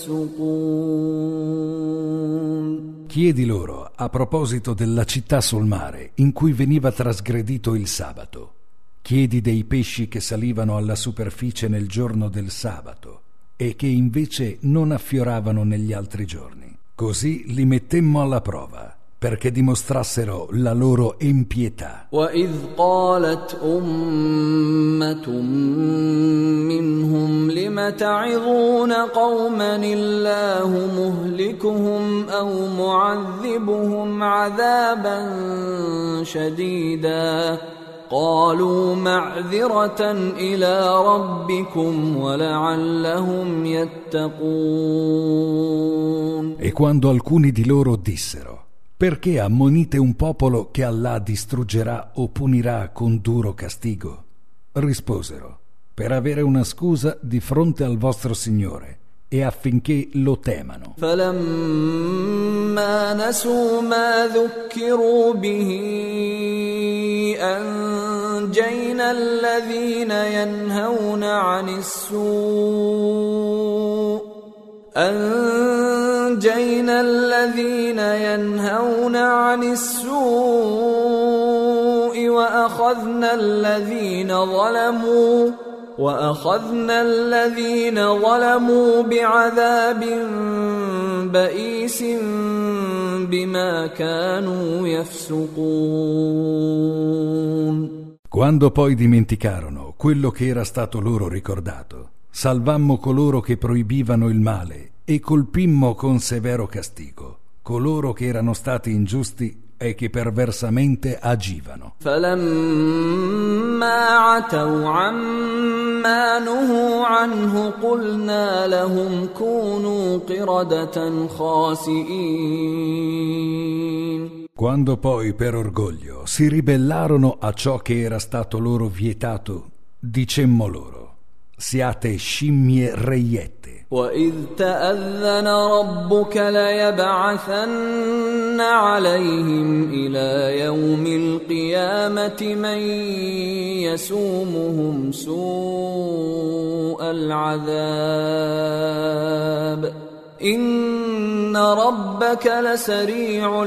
يفسقون. Chiedi loro a proposito della città sul mare in cui veniva trasgredito il sabato. Chiedi dei pesci che salivano alla superficie nel giorno del sabato e che invece non affioravano negli altri giorni. Così li mettemmo alla prova perché dimostrassero la loro empietà. وَإِذْ قَالَتْ أُمَّةٌ مِّنْهُمْ لِمَ تَعِظُونَ قَوْمًا اللَّهُ مُهْلِكُهُمْ أَوْ مُعَذِّبُهُمْ عَذَابًا شَدِيدًا قالوا معذرة إلى ربكم ولعلهم يتقون. E quando alcuni di loro dissero: perché ammonite un popolo che Allah distruggerà o punirà con duro castigo? Risposero: per avere una scusa di fronte al vostro Signore e affinché lo temano. فلما نسوا ما ذكروا به أنجينا الذين ينهون عن السوء أنجينا الذين ينهون عن السوء وأخذنا الذين ظلموا وأخذنا الذين ظلموا بعذاب بئيس بما كانوا يفسقون. Quando poi dimenticarono quello che era stato loro ricordato, salvammo coloro che proibivano il male e colpimmo con severo castigo coloro che erano stati ingiusti e che perversamente agivano. فلما عتوا عما نهوا عنه قلنا لهم كونوا قردة خاسئين. Quando poi per orgoglio si ribellarono a ciò che era stato loro vietato, dicemmo loro: siate scimmie reiette. وَإِذْ تَأَذَّنَ رَبُّكَ لَيَبْعَثَنَّ عَلَيْهِمْ إِلَى يَوْمِ الْقِيَامَةِ مَنْ يَسُومُهُمْ سُوءَ الْعَذَابِ إِنَّ رَبَّكَ لَسَرِيعُ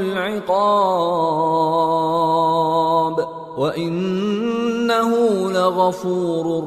الْعِقَابِ وَإِنَّهُ لَغَفُورٌ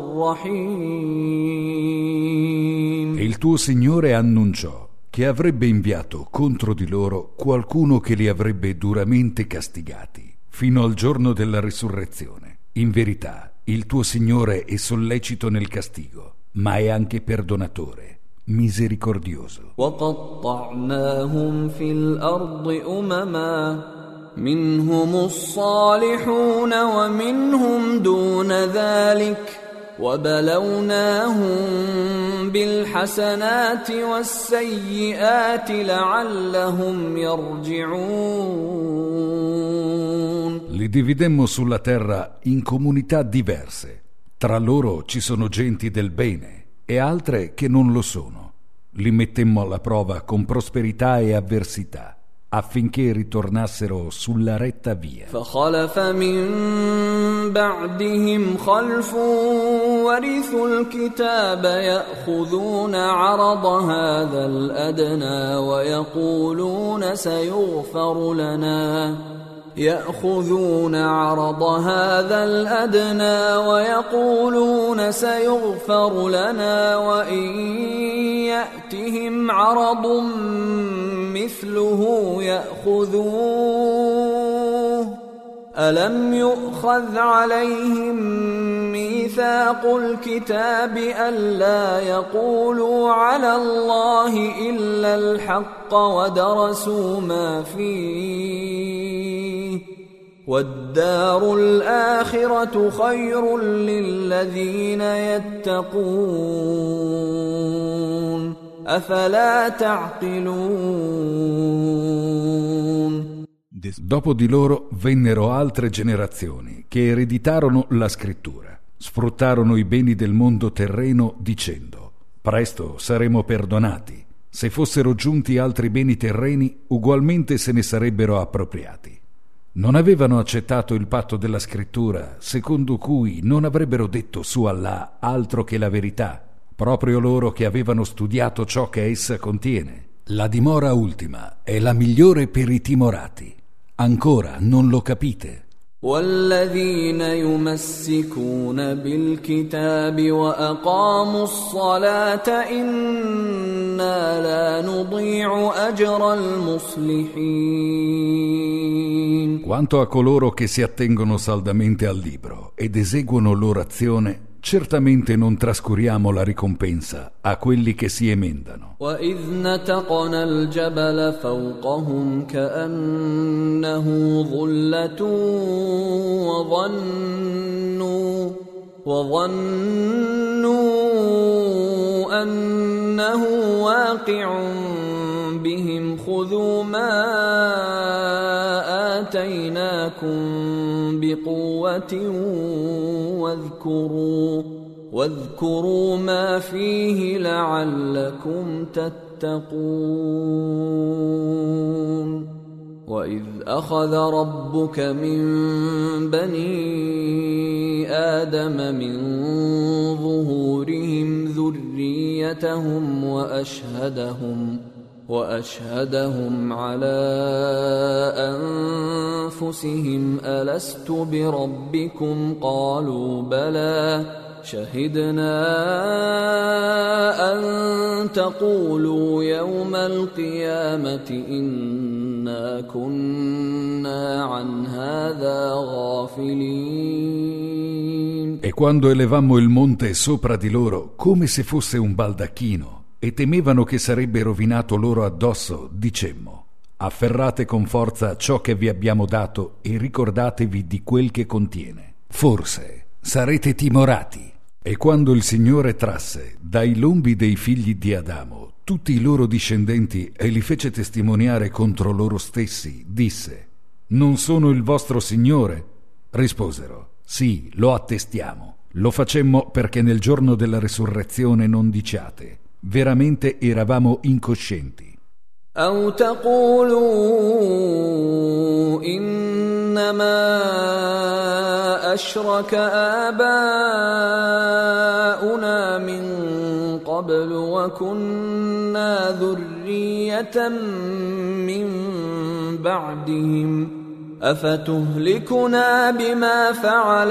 رَحِيمٌ. Il tuo Signore annunciò che avrebbe inviato contro di loro qualcuno che li avrebbe duramente castigati fino al giorno della risurrezione. In verità, il tuo Signore è sollecito nel castigo, ma è anche perdonatore, misericordioso. وَقَطَّعْنَاهُمْ فِي الْأَرْضِ أُمَمًا منهم الصالحون ومنهم دون ذلك وبلوناهم بالحسنات والسيئات لعلهم يرجعون. Li dividemmo sulla terra in comunità diverse. Tra loro ci sono genti del bene e altre che non lo sono. Li mettemmo alla prova con prosperità e avversità, affinché ritornassero sulla retta via. فخلف من بعدهم خلف ورثوا الكتاب يأخذون عرض هذا الأدنى ويقولون سيغفر لنا يأخذون عرض هذا الأدنى ويقولون سيغفر لنا وإن يأتهم عرض مثله يأخذوه ألم يؤخذ عليهم ميثاق الكتاب ألا يقولوا على الله إلا الحق ودرسوا ما فيه والدار الآخرة خير للذين يتقون أفلا تعقلون. Dopo di loro vennero altre generazioni che ereditarono la scrittura, sfruttarono i beni del mondo terreno dicendo: presto saremo perdonati. Se fossero giunti altri beni terreni, ugualmente se ne sarebbero appropriati. Non avevano accettato il patto della scrittura, secondo cui non avrebbero detto su Allah altro che la verità, proprio loro che avevano studiato ciò che essa contiene. La dimora ultima è la migliore per i timorati. Ancora non lo capite? والذين يمسكون بالكتاب وأقاموا الصلاة إنا لا نضيع أجر المصلحين. Quanto a coloro che si attengono saldamente al libro ed eseguono l'orazione, certamente non trascuriamo la ricompensa a quelli che si emendano. وَإِذْ نَتَقْنَا الْجَبَلَ فَوْقَهُمْ كَأَنَّهُ ظُلَّةٌ وَظَنُّوا وَظَنُّوا أَنَّهُ واقع بهم خذوا ما آتيناكم بقوة واذكروا واذكروا ما فيه لعلكم تتقون. وإذ أخذ ربك من بني آدم من ظهورهم ذريتهم وأشهدهم وأشهدهم على أنفسهم ألست بربكم قالوا بلى شهدنا أن تقولوا يوم القيامة إنا كنا عن هذا غافلين. E quando elevammo il monte sopra di loro come se fosse un baldacchino e temevano che sarebbe rovinato loro addosso, dicemmo: afferrate con forza ciò che vi abbiamo dato e ricordatevi di quel che contiene. Forse sarete timorati. E quando il Signore trasse dai lombi dei figli di Adamo tutti i loro discendenti e li fece testimoniare contro loro stessi, disse: non sono il vostro Signore? Risposero: sì, lo attestiamo. Lo facemmo perché nel giorno della resurrezione non diciate: veramente eravamo incoscienti. أو تقولوا إنما أشرك آباؤنا من قبل وكنا ذرية من بعدهم أفتهلكنا بما فعل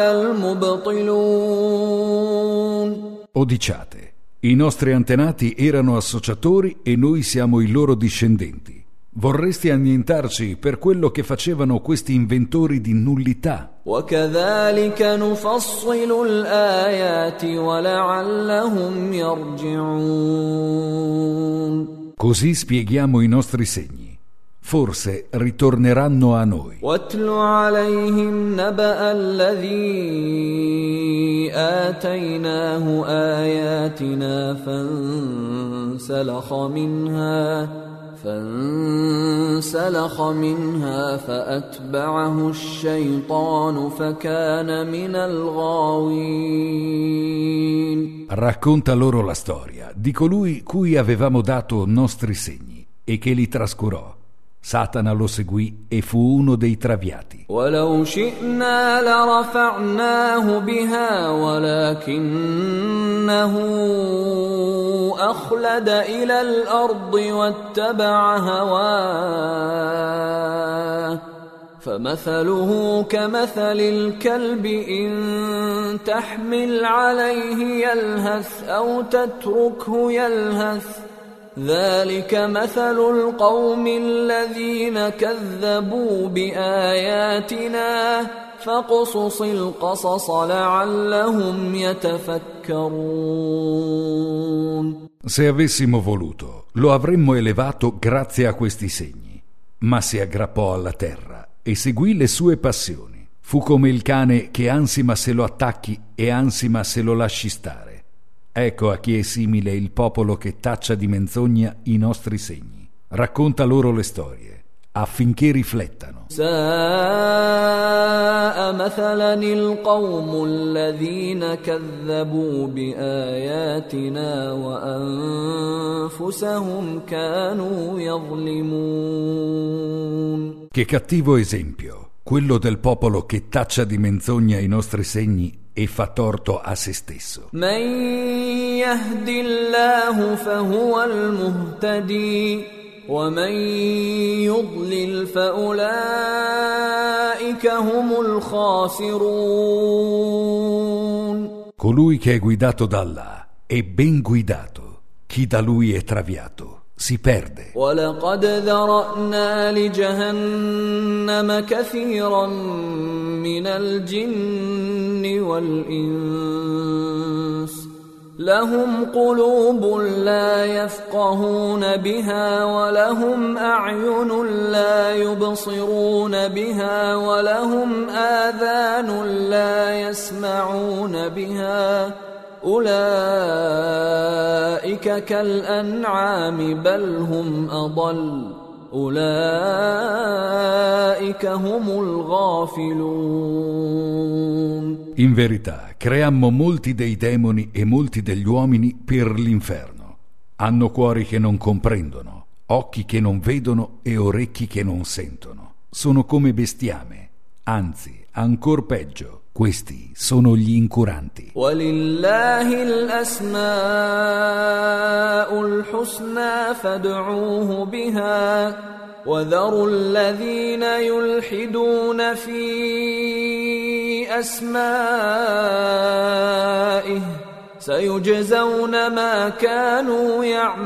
المبطلون. O diciate: i nostri antenati erano associatori e noi siamo i loro discendenti. Vorresti annientarci per quello che facevano questi inventori di nullità. وَكَذَلِكَ نُفَصِّلُ الْآيَاتِ وَلَعَلَّهُمْ يَرْجِعُونَ. Così spieghiamo i nostri segni. forse ritorneranno a noi. واتل عليهم نبأ الذي آتيناه آياتنا فانسلخ منها فانسلخ منها فأتبعه الشيطان فكان من الغاوين. Racconta loro la storia di colui cui avevamo dato nostri segni e che li trascurò. Satana lo seguì e fu uno dei traviati. ولو شئنا لرفعناه بها ولكنه أخلد إلى الأرض واتبع هواه فمثله كمثل الكلب إن تحمل عليه يلهث أو تتركه يلهث ذلك مثل القوم الذين كذبوا بآياتنا فاقصص القصص لعلهم يتفكرون. Se avessimo voluto, lo avremmo elevato grazie a questi segni, ma si aggrappò alla terra e seguì le sue passioni. Fu come il cane che ansima se lo attacchi e ansima se lo lasci stare. Ecco a chi è simile il popolo che taccia di menzogna i nostri segni. Racconta loro le storie, affinché riflettano. ساء مثلا القوم الذين كذبوا بآياتنا وأنفسهم كانوا يظلمون. Che cattivo esempio, quello del popolo che taccia di menzogna i nostri segni e fa torto a se stesso. من يهد الله فهو المهتدي ومن يضلل فأولئك هم الخاسرون. Colui che è guidato da Allah è ben guidato, chi da lui è traviato si perde. ولقد ذرأنا لجهنم كثيرا من الجن والإنس لهم قلوب لا يفقهون بها ولهم أعين لا يبصرون بها ولهم آذان لا يسمعون بها أولئك كالأنعام بل هم أضل أولئك هم الغافلون. In verità, creammo molti dei demoni e molti degli uomini per l'inferno. Hanno cuori che non comprendono, occhi che non vedono e orecchi che non sentono. Sono come bestiame, anzi, ancor peggio. Questi sono gli incuranti. ولله الأسماء الحسنى فادعوه بها وذروا الذين يلحدون في أسمائه سيجزون ما كانوا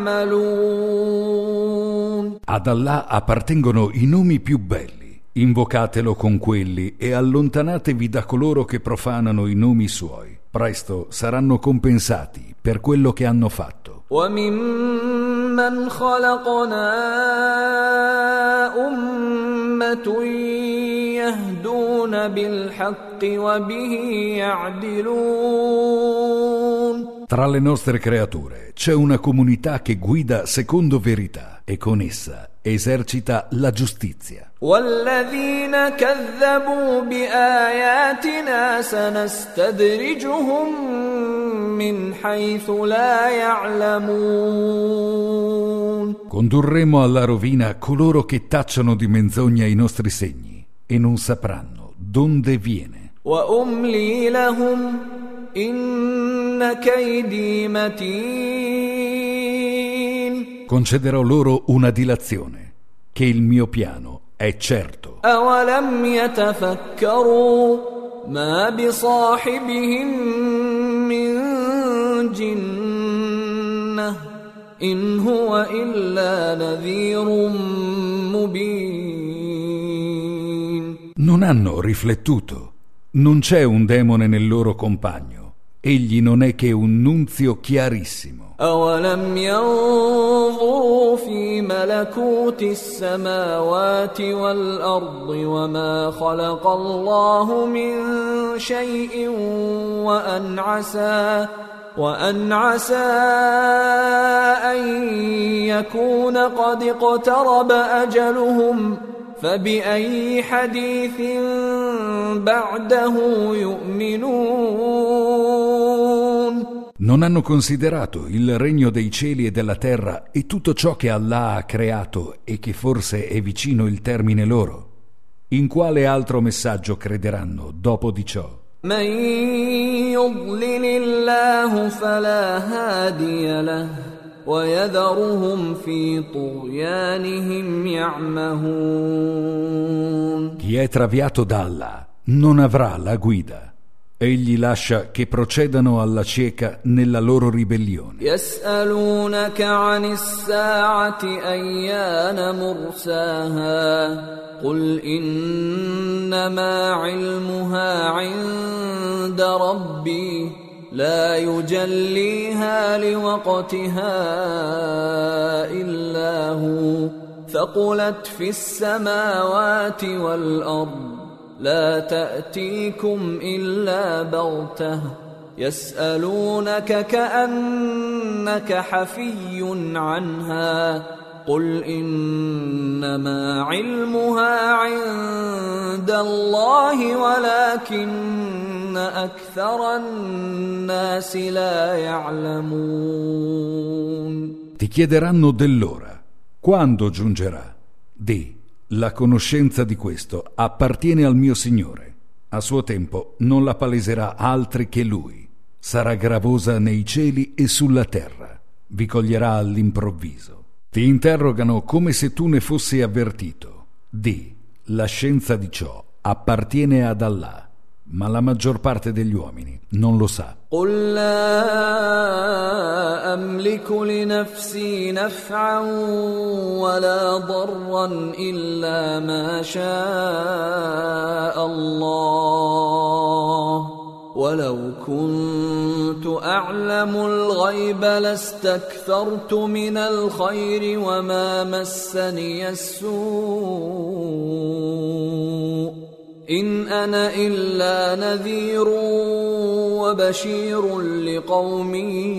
يعملون. Ad Allah appartengono i nomi più belli. Invocatelo con quelli e allontanatevi da coloro che profanano i nomi suoi. Presto saranno compensati per quello che hanno fatto. وَمِمَّنْ خَلَقْنَا أُمَّةٌ يَهْدُونَ بِالْحَقِّ وَبِهِ يَعْدِلُونَ. Tra le nostre creature c'è una comunità che guida secondo verità e con essa esercita la giustizia. وَالَّذِينَ كَذَّبُوا بِآيَاتِنَا سَنَسْتَدْرِجُهُم مِّنْ حَيْثُ لَا يَعْلَمُونَ. Condurremo alla rovina coloro che tacciano di menzogna i nostri segni e non sapranno donde viene. وَأُمْلِي لَهُمْ إِنَّ كَيْدِي مَتِينٌ. Concederò loro una dilazione, che il mio piano è certo. أَوَلَمْ يَتَفَكَّرُوا مَا بِصَاحِبِهِم مِّن جِنَّةٍ إِنْ هُوَ إِلَّا نَذِيرٌ مُبِينٌ. Non hanno riflettuto. Non c'è un demone nel loro compagno. Egli non è che un nunzio chiarissimo. أولم ينظروا في ملكوت السماوات والأرض وما خلق الله من شيء وأن عسى وأن عسى أن يكون قد اقترب أجلهم فبأي حديث بعده يؤمنون. Non hanno considerato il regno dei cieli e della terra e tutto ciò che Allah ha creato e che forse è vicino il termine loro? In quale altro messaggio crederanno dopo di ciò? من يضلل الله فلا هادي له ويذرهم في طغيانهم يعمهون. Chi è traviato da Allah non avrà la guida. Egli lascia che procedano alla cieca nella loro ribellione. يسألونك عن الساعة أيان مرساها قل إنما علمها عند ربي لا يجليها لوقتها إلا هو ثقلت في السماوات والأرض لا تأتيكم إلا بغتة يسألونك كأنك حفي عنها قل إنما علمها عند الله ولكن أكثر الناس لا يعلمون. Ti chiederanno dell'ora. Quando giungerà? Di. La conoscenza di questo appartiene al mio Signore. A suo tempo non la paleserà altri che Lui. Sarà gravosa nei cieli e sulla terra. Vi coglierà all'improvviso. Ti interrogano come se tu ne fossi avvertito. Di, la scienza di ciò appartiene ad Allah, ma la maggior parte degli uomini non lo sa. قل لا أملك لنفسي نفعا ولا ضرا إلا ما شاء الله ولو كنت أعلم الغيب لاستكثرت من الخير وما مسني السوء إن أنا إلا نذير وبشير لقوم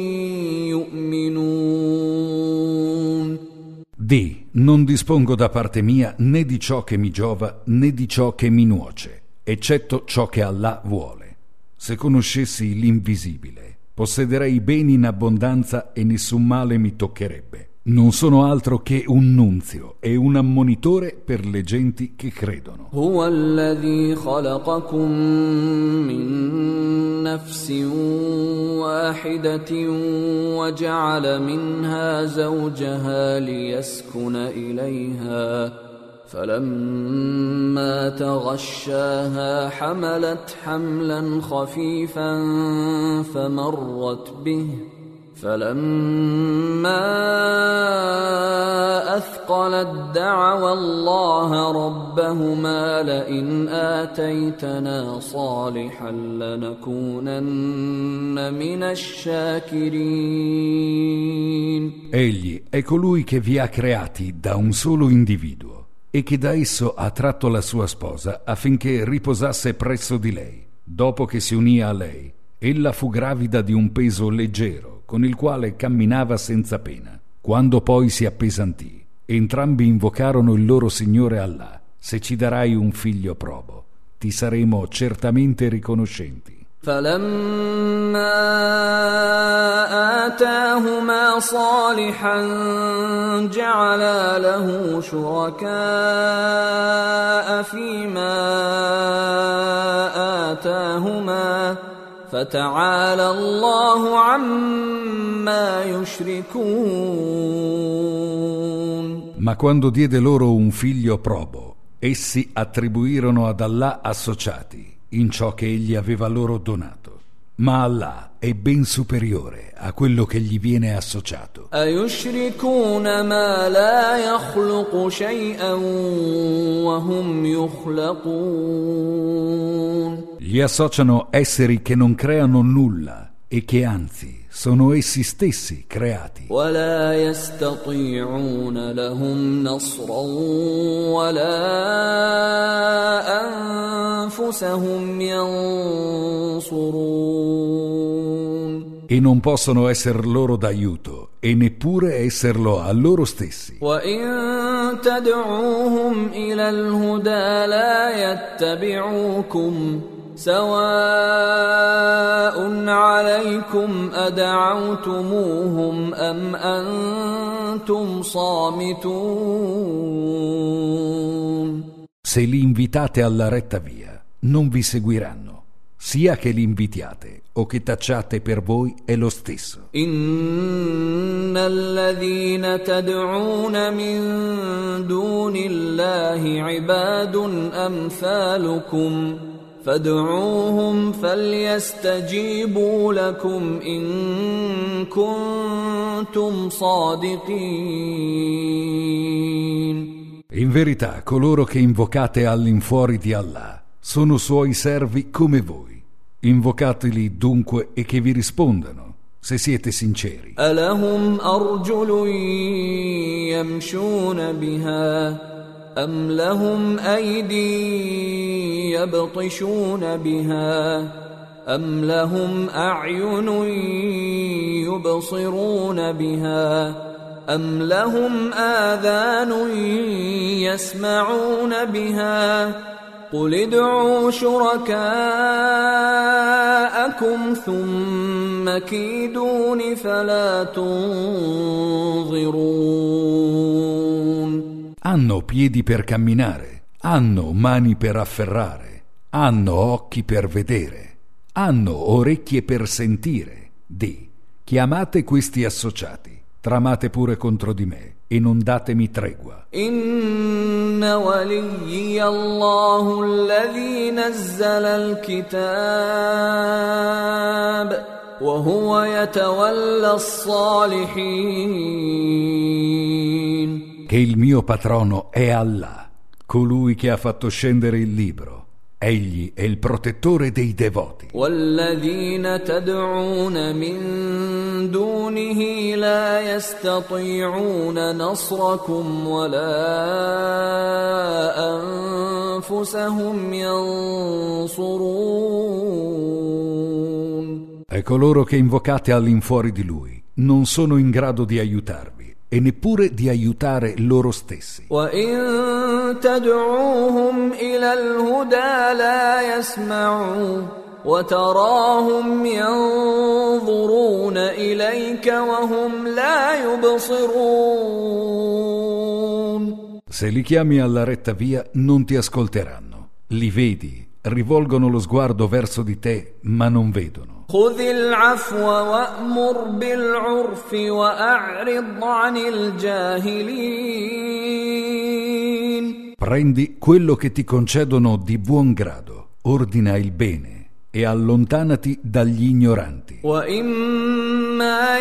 يؤمنون. Di, non dispongo da parte mia né di ciò che mi giova né di ciò che mi nuoce, eccetto ciò che Allah vuole. Se conoscessi l'invisibile, possederei beni in abbondanza e nessun male mi toccherebbe. Non sono altro che un nunzio e un ammonitore per le genti che credono. هو الذي خلقكم من نفس واحدة وجعل منها زوجها ليسكن إليها فلما تغشاها حملت حملا خفيفا فمرت به فلما أثقلت دعوا الله ربهما لئن آتيتنا صالحا لنكونن من الشاكرين. Egli è colui che vi ha creati da un solo individuo e che da esso ha tratto la sua sposa affinché riposasse presso di lei. Dopo che si unì a lei, ella fu gravida di un peso leggero con il quale camminava senza pena. Quando poi si appesantì, entrambi invocarono il loro Signore Allah. Se ci darai un figlio probo, ti saremo certamente riconoscenti. فلما آتاهما صالحا جعلا له شركاء فيما آتاهما فتعالى الله عما يشركون. Ma quando diede loro un figlio probo, essi attribuirono ad Allah associati in ciò che egli aveva loro donato. Ma Allah è ben superiore a quello che gli viene associato. أَيُشْرِكُونَ مَا لَا يَخْلُقُ شَيْئًا وَهُمْ يُخْلَقُونَ. Gli associano esseri che non creano nulla e che anzi sono essi stessi creati. ولا يستطيعون لهم نصرا ولا أنفسهم ينصرون. E non possono esser loro d'aiuto e neppure esserlo a loro stessi. وإن تدعوهم إلى الهدى لا يتبعوكم سواء عليكم أدعوتموهم أم أنتم صامتون. Se li invitate alla retta via, non vi seguiranno. Sia che li invitiate o che tacciate, per voi è lo stesso. إن الذين تدعون من دون الله عباد أمثالكم فادعوهم فليستجيبوا لكم إن كنتم صادقين. In verità, coloro che invocate all'infuori di Allah sono suoi servi come voi. Invocateli dunque e che vi rispondano, se siete sinceri. ألهم أرجل يمشون بها أم لهم أيدي يبطشون بها أم لهم أعين يبصرون بها أم لهم آذان يسمعون بها قل ادعوا شركاءكم ثم كيدون فلا تنظرون. Hanno piedi per camminare, hanno mani per afferrare, hanno occhi per vedere, hanno orecchie per sentire. Di, chiamate questi associati, tramate pure contro di me e non datemi tregua. إن وليي الله الذي نزل الكتاب وهو يتولى الصالحين. Che il mio patrono è Allah, colui che ha fatto scendere il libro. Egli è il protettore dei devoti. والذين تدعون من دونه لا يستطيعون نصركم ولا أنفسهم ينصرون. E coloro che invocate all'infuori di lui non sono in grado di aiutarvi e neppure di aiutare loro stessi. وإن تدعوهم إلى الهدى لا يسمعوا وتراهم ينظرون إليك وهم لا يبصرون. Se li chiami alla retta via non ti ascolteranno. Li vedi, rivolgono lo sguardo verso di te, ma non vedono. خذ العفو وأمر بالعرف وأعرض عن الجاهلين. Prendi quello che ti concedono di buon grado, ordina il bene e allontanati dagli ignoranti. وإما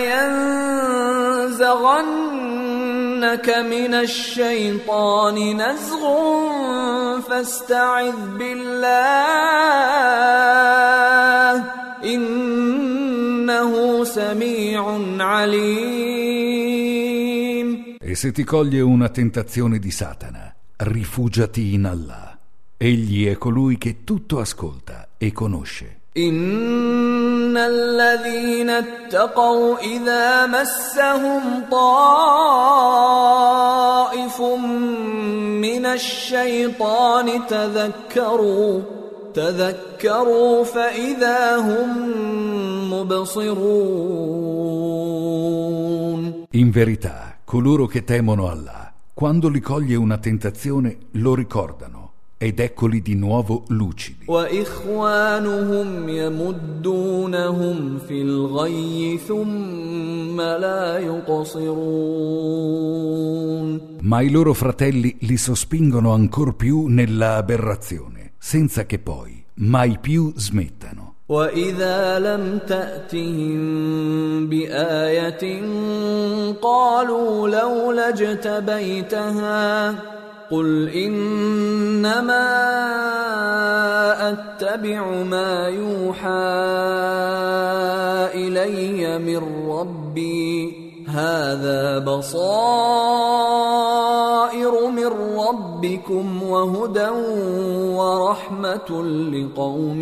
ينزغنك من الشيطان نزغ فاستعذ بالله إنه سميع عليم. E se ti coglie una tentazione di Satana, rifugiati in Allah. Egli è colui che tutto ascolta e conosce. إن الذين اتقوا إذا مسهم طائف من الشيطان تذكروا تذكروا فإذا هم مبصرون. In verità, coloro che temono Allah, quando li coglie una tentazione, lo ricordano ed eccoli di nuovo lucidi. وإخوانهم يمدونهم في الغي ثم لا يقصرون. Ma i loro fratelli li sospingono ancor più nella aberrazione, senza che poi mai più smettano. وإذا لم تأتهم بآية قالوا لولا اجتبيتها قل إنما أتبع ما يوحى إلي من ربي هذا بصائر من ربكم وهدى ورحمة لقوم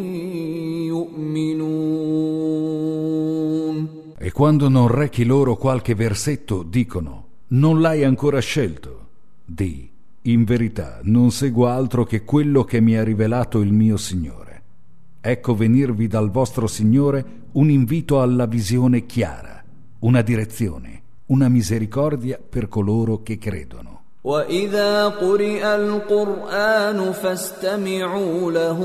يؤمنون. E quando non rechi loro qualche versetto, dicono: non l'hai ancora scelto. Di: in verità non seguo altro che quello che mi ha rivelato il mio Signore. Ecco venirvi dal vostro Signore un invito alla visione chiara, una direzione, una misericordia per coloro che credono. وَإِذَا قُرِئَ الْقُرْآنُ فَاسْتَمِعُوا لَهُ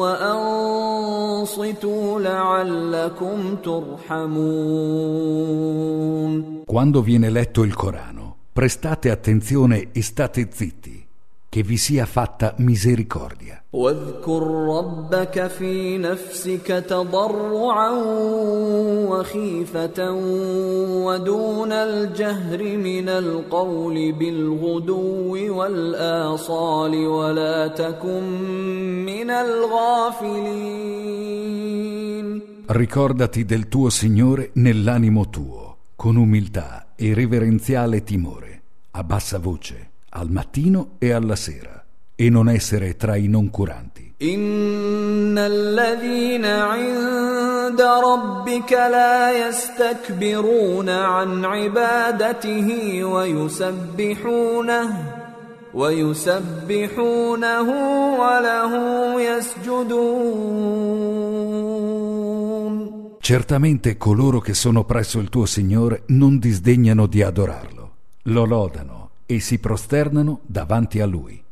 وَأَنصِتُوا لَعَلَّكُمْ تُرْحَمُونَ. Quando viene letto il Corano, prestate attenzione e state zitti, che vi sia fatta misericordia. واذكر ربك في نفسك تضرعا وخيفة ودون الجهر من القول بالغدو والآصال ولا تكن من الغافلين. Ricordati del tuo Signore nell'animo tuo, con umiltà e reverenziale timore, a bassa voce, al mattino e alla sera, e non essere tra i noncuranti. Inna alladhina 'inda rabbika la yastakbiruna 'an 'ibadatihi wa yusabbihunahu wa yusabbihunahu wa lahu yasjudun. Certamente coloro che sono presso il tuo Signore non disdegnano di adorarlo, lo lodano e si prosternano davanti a Lui.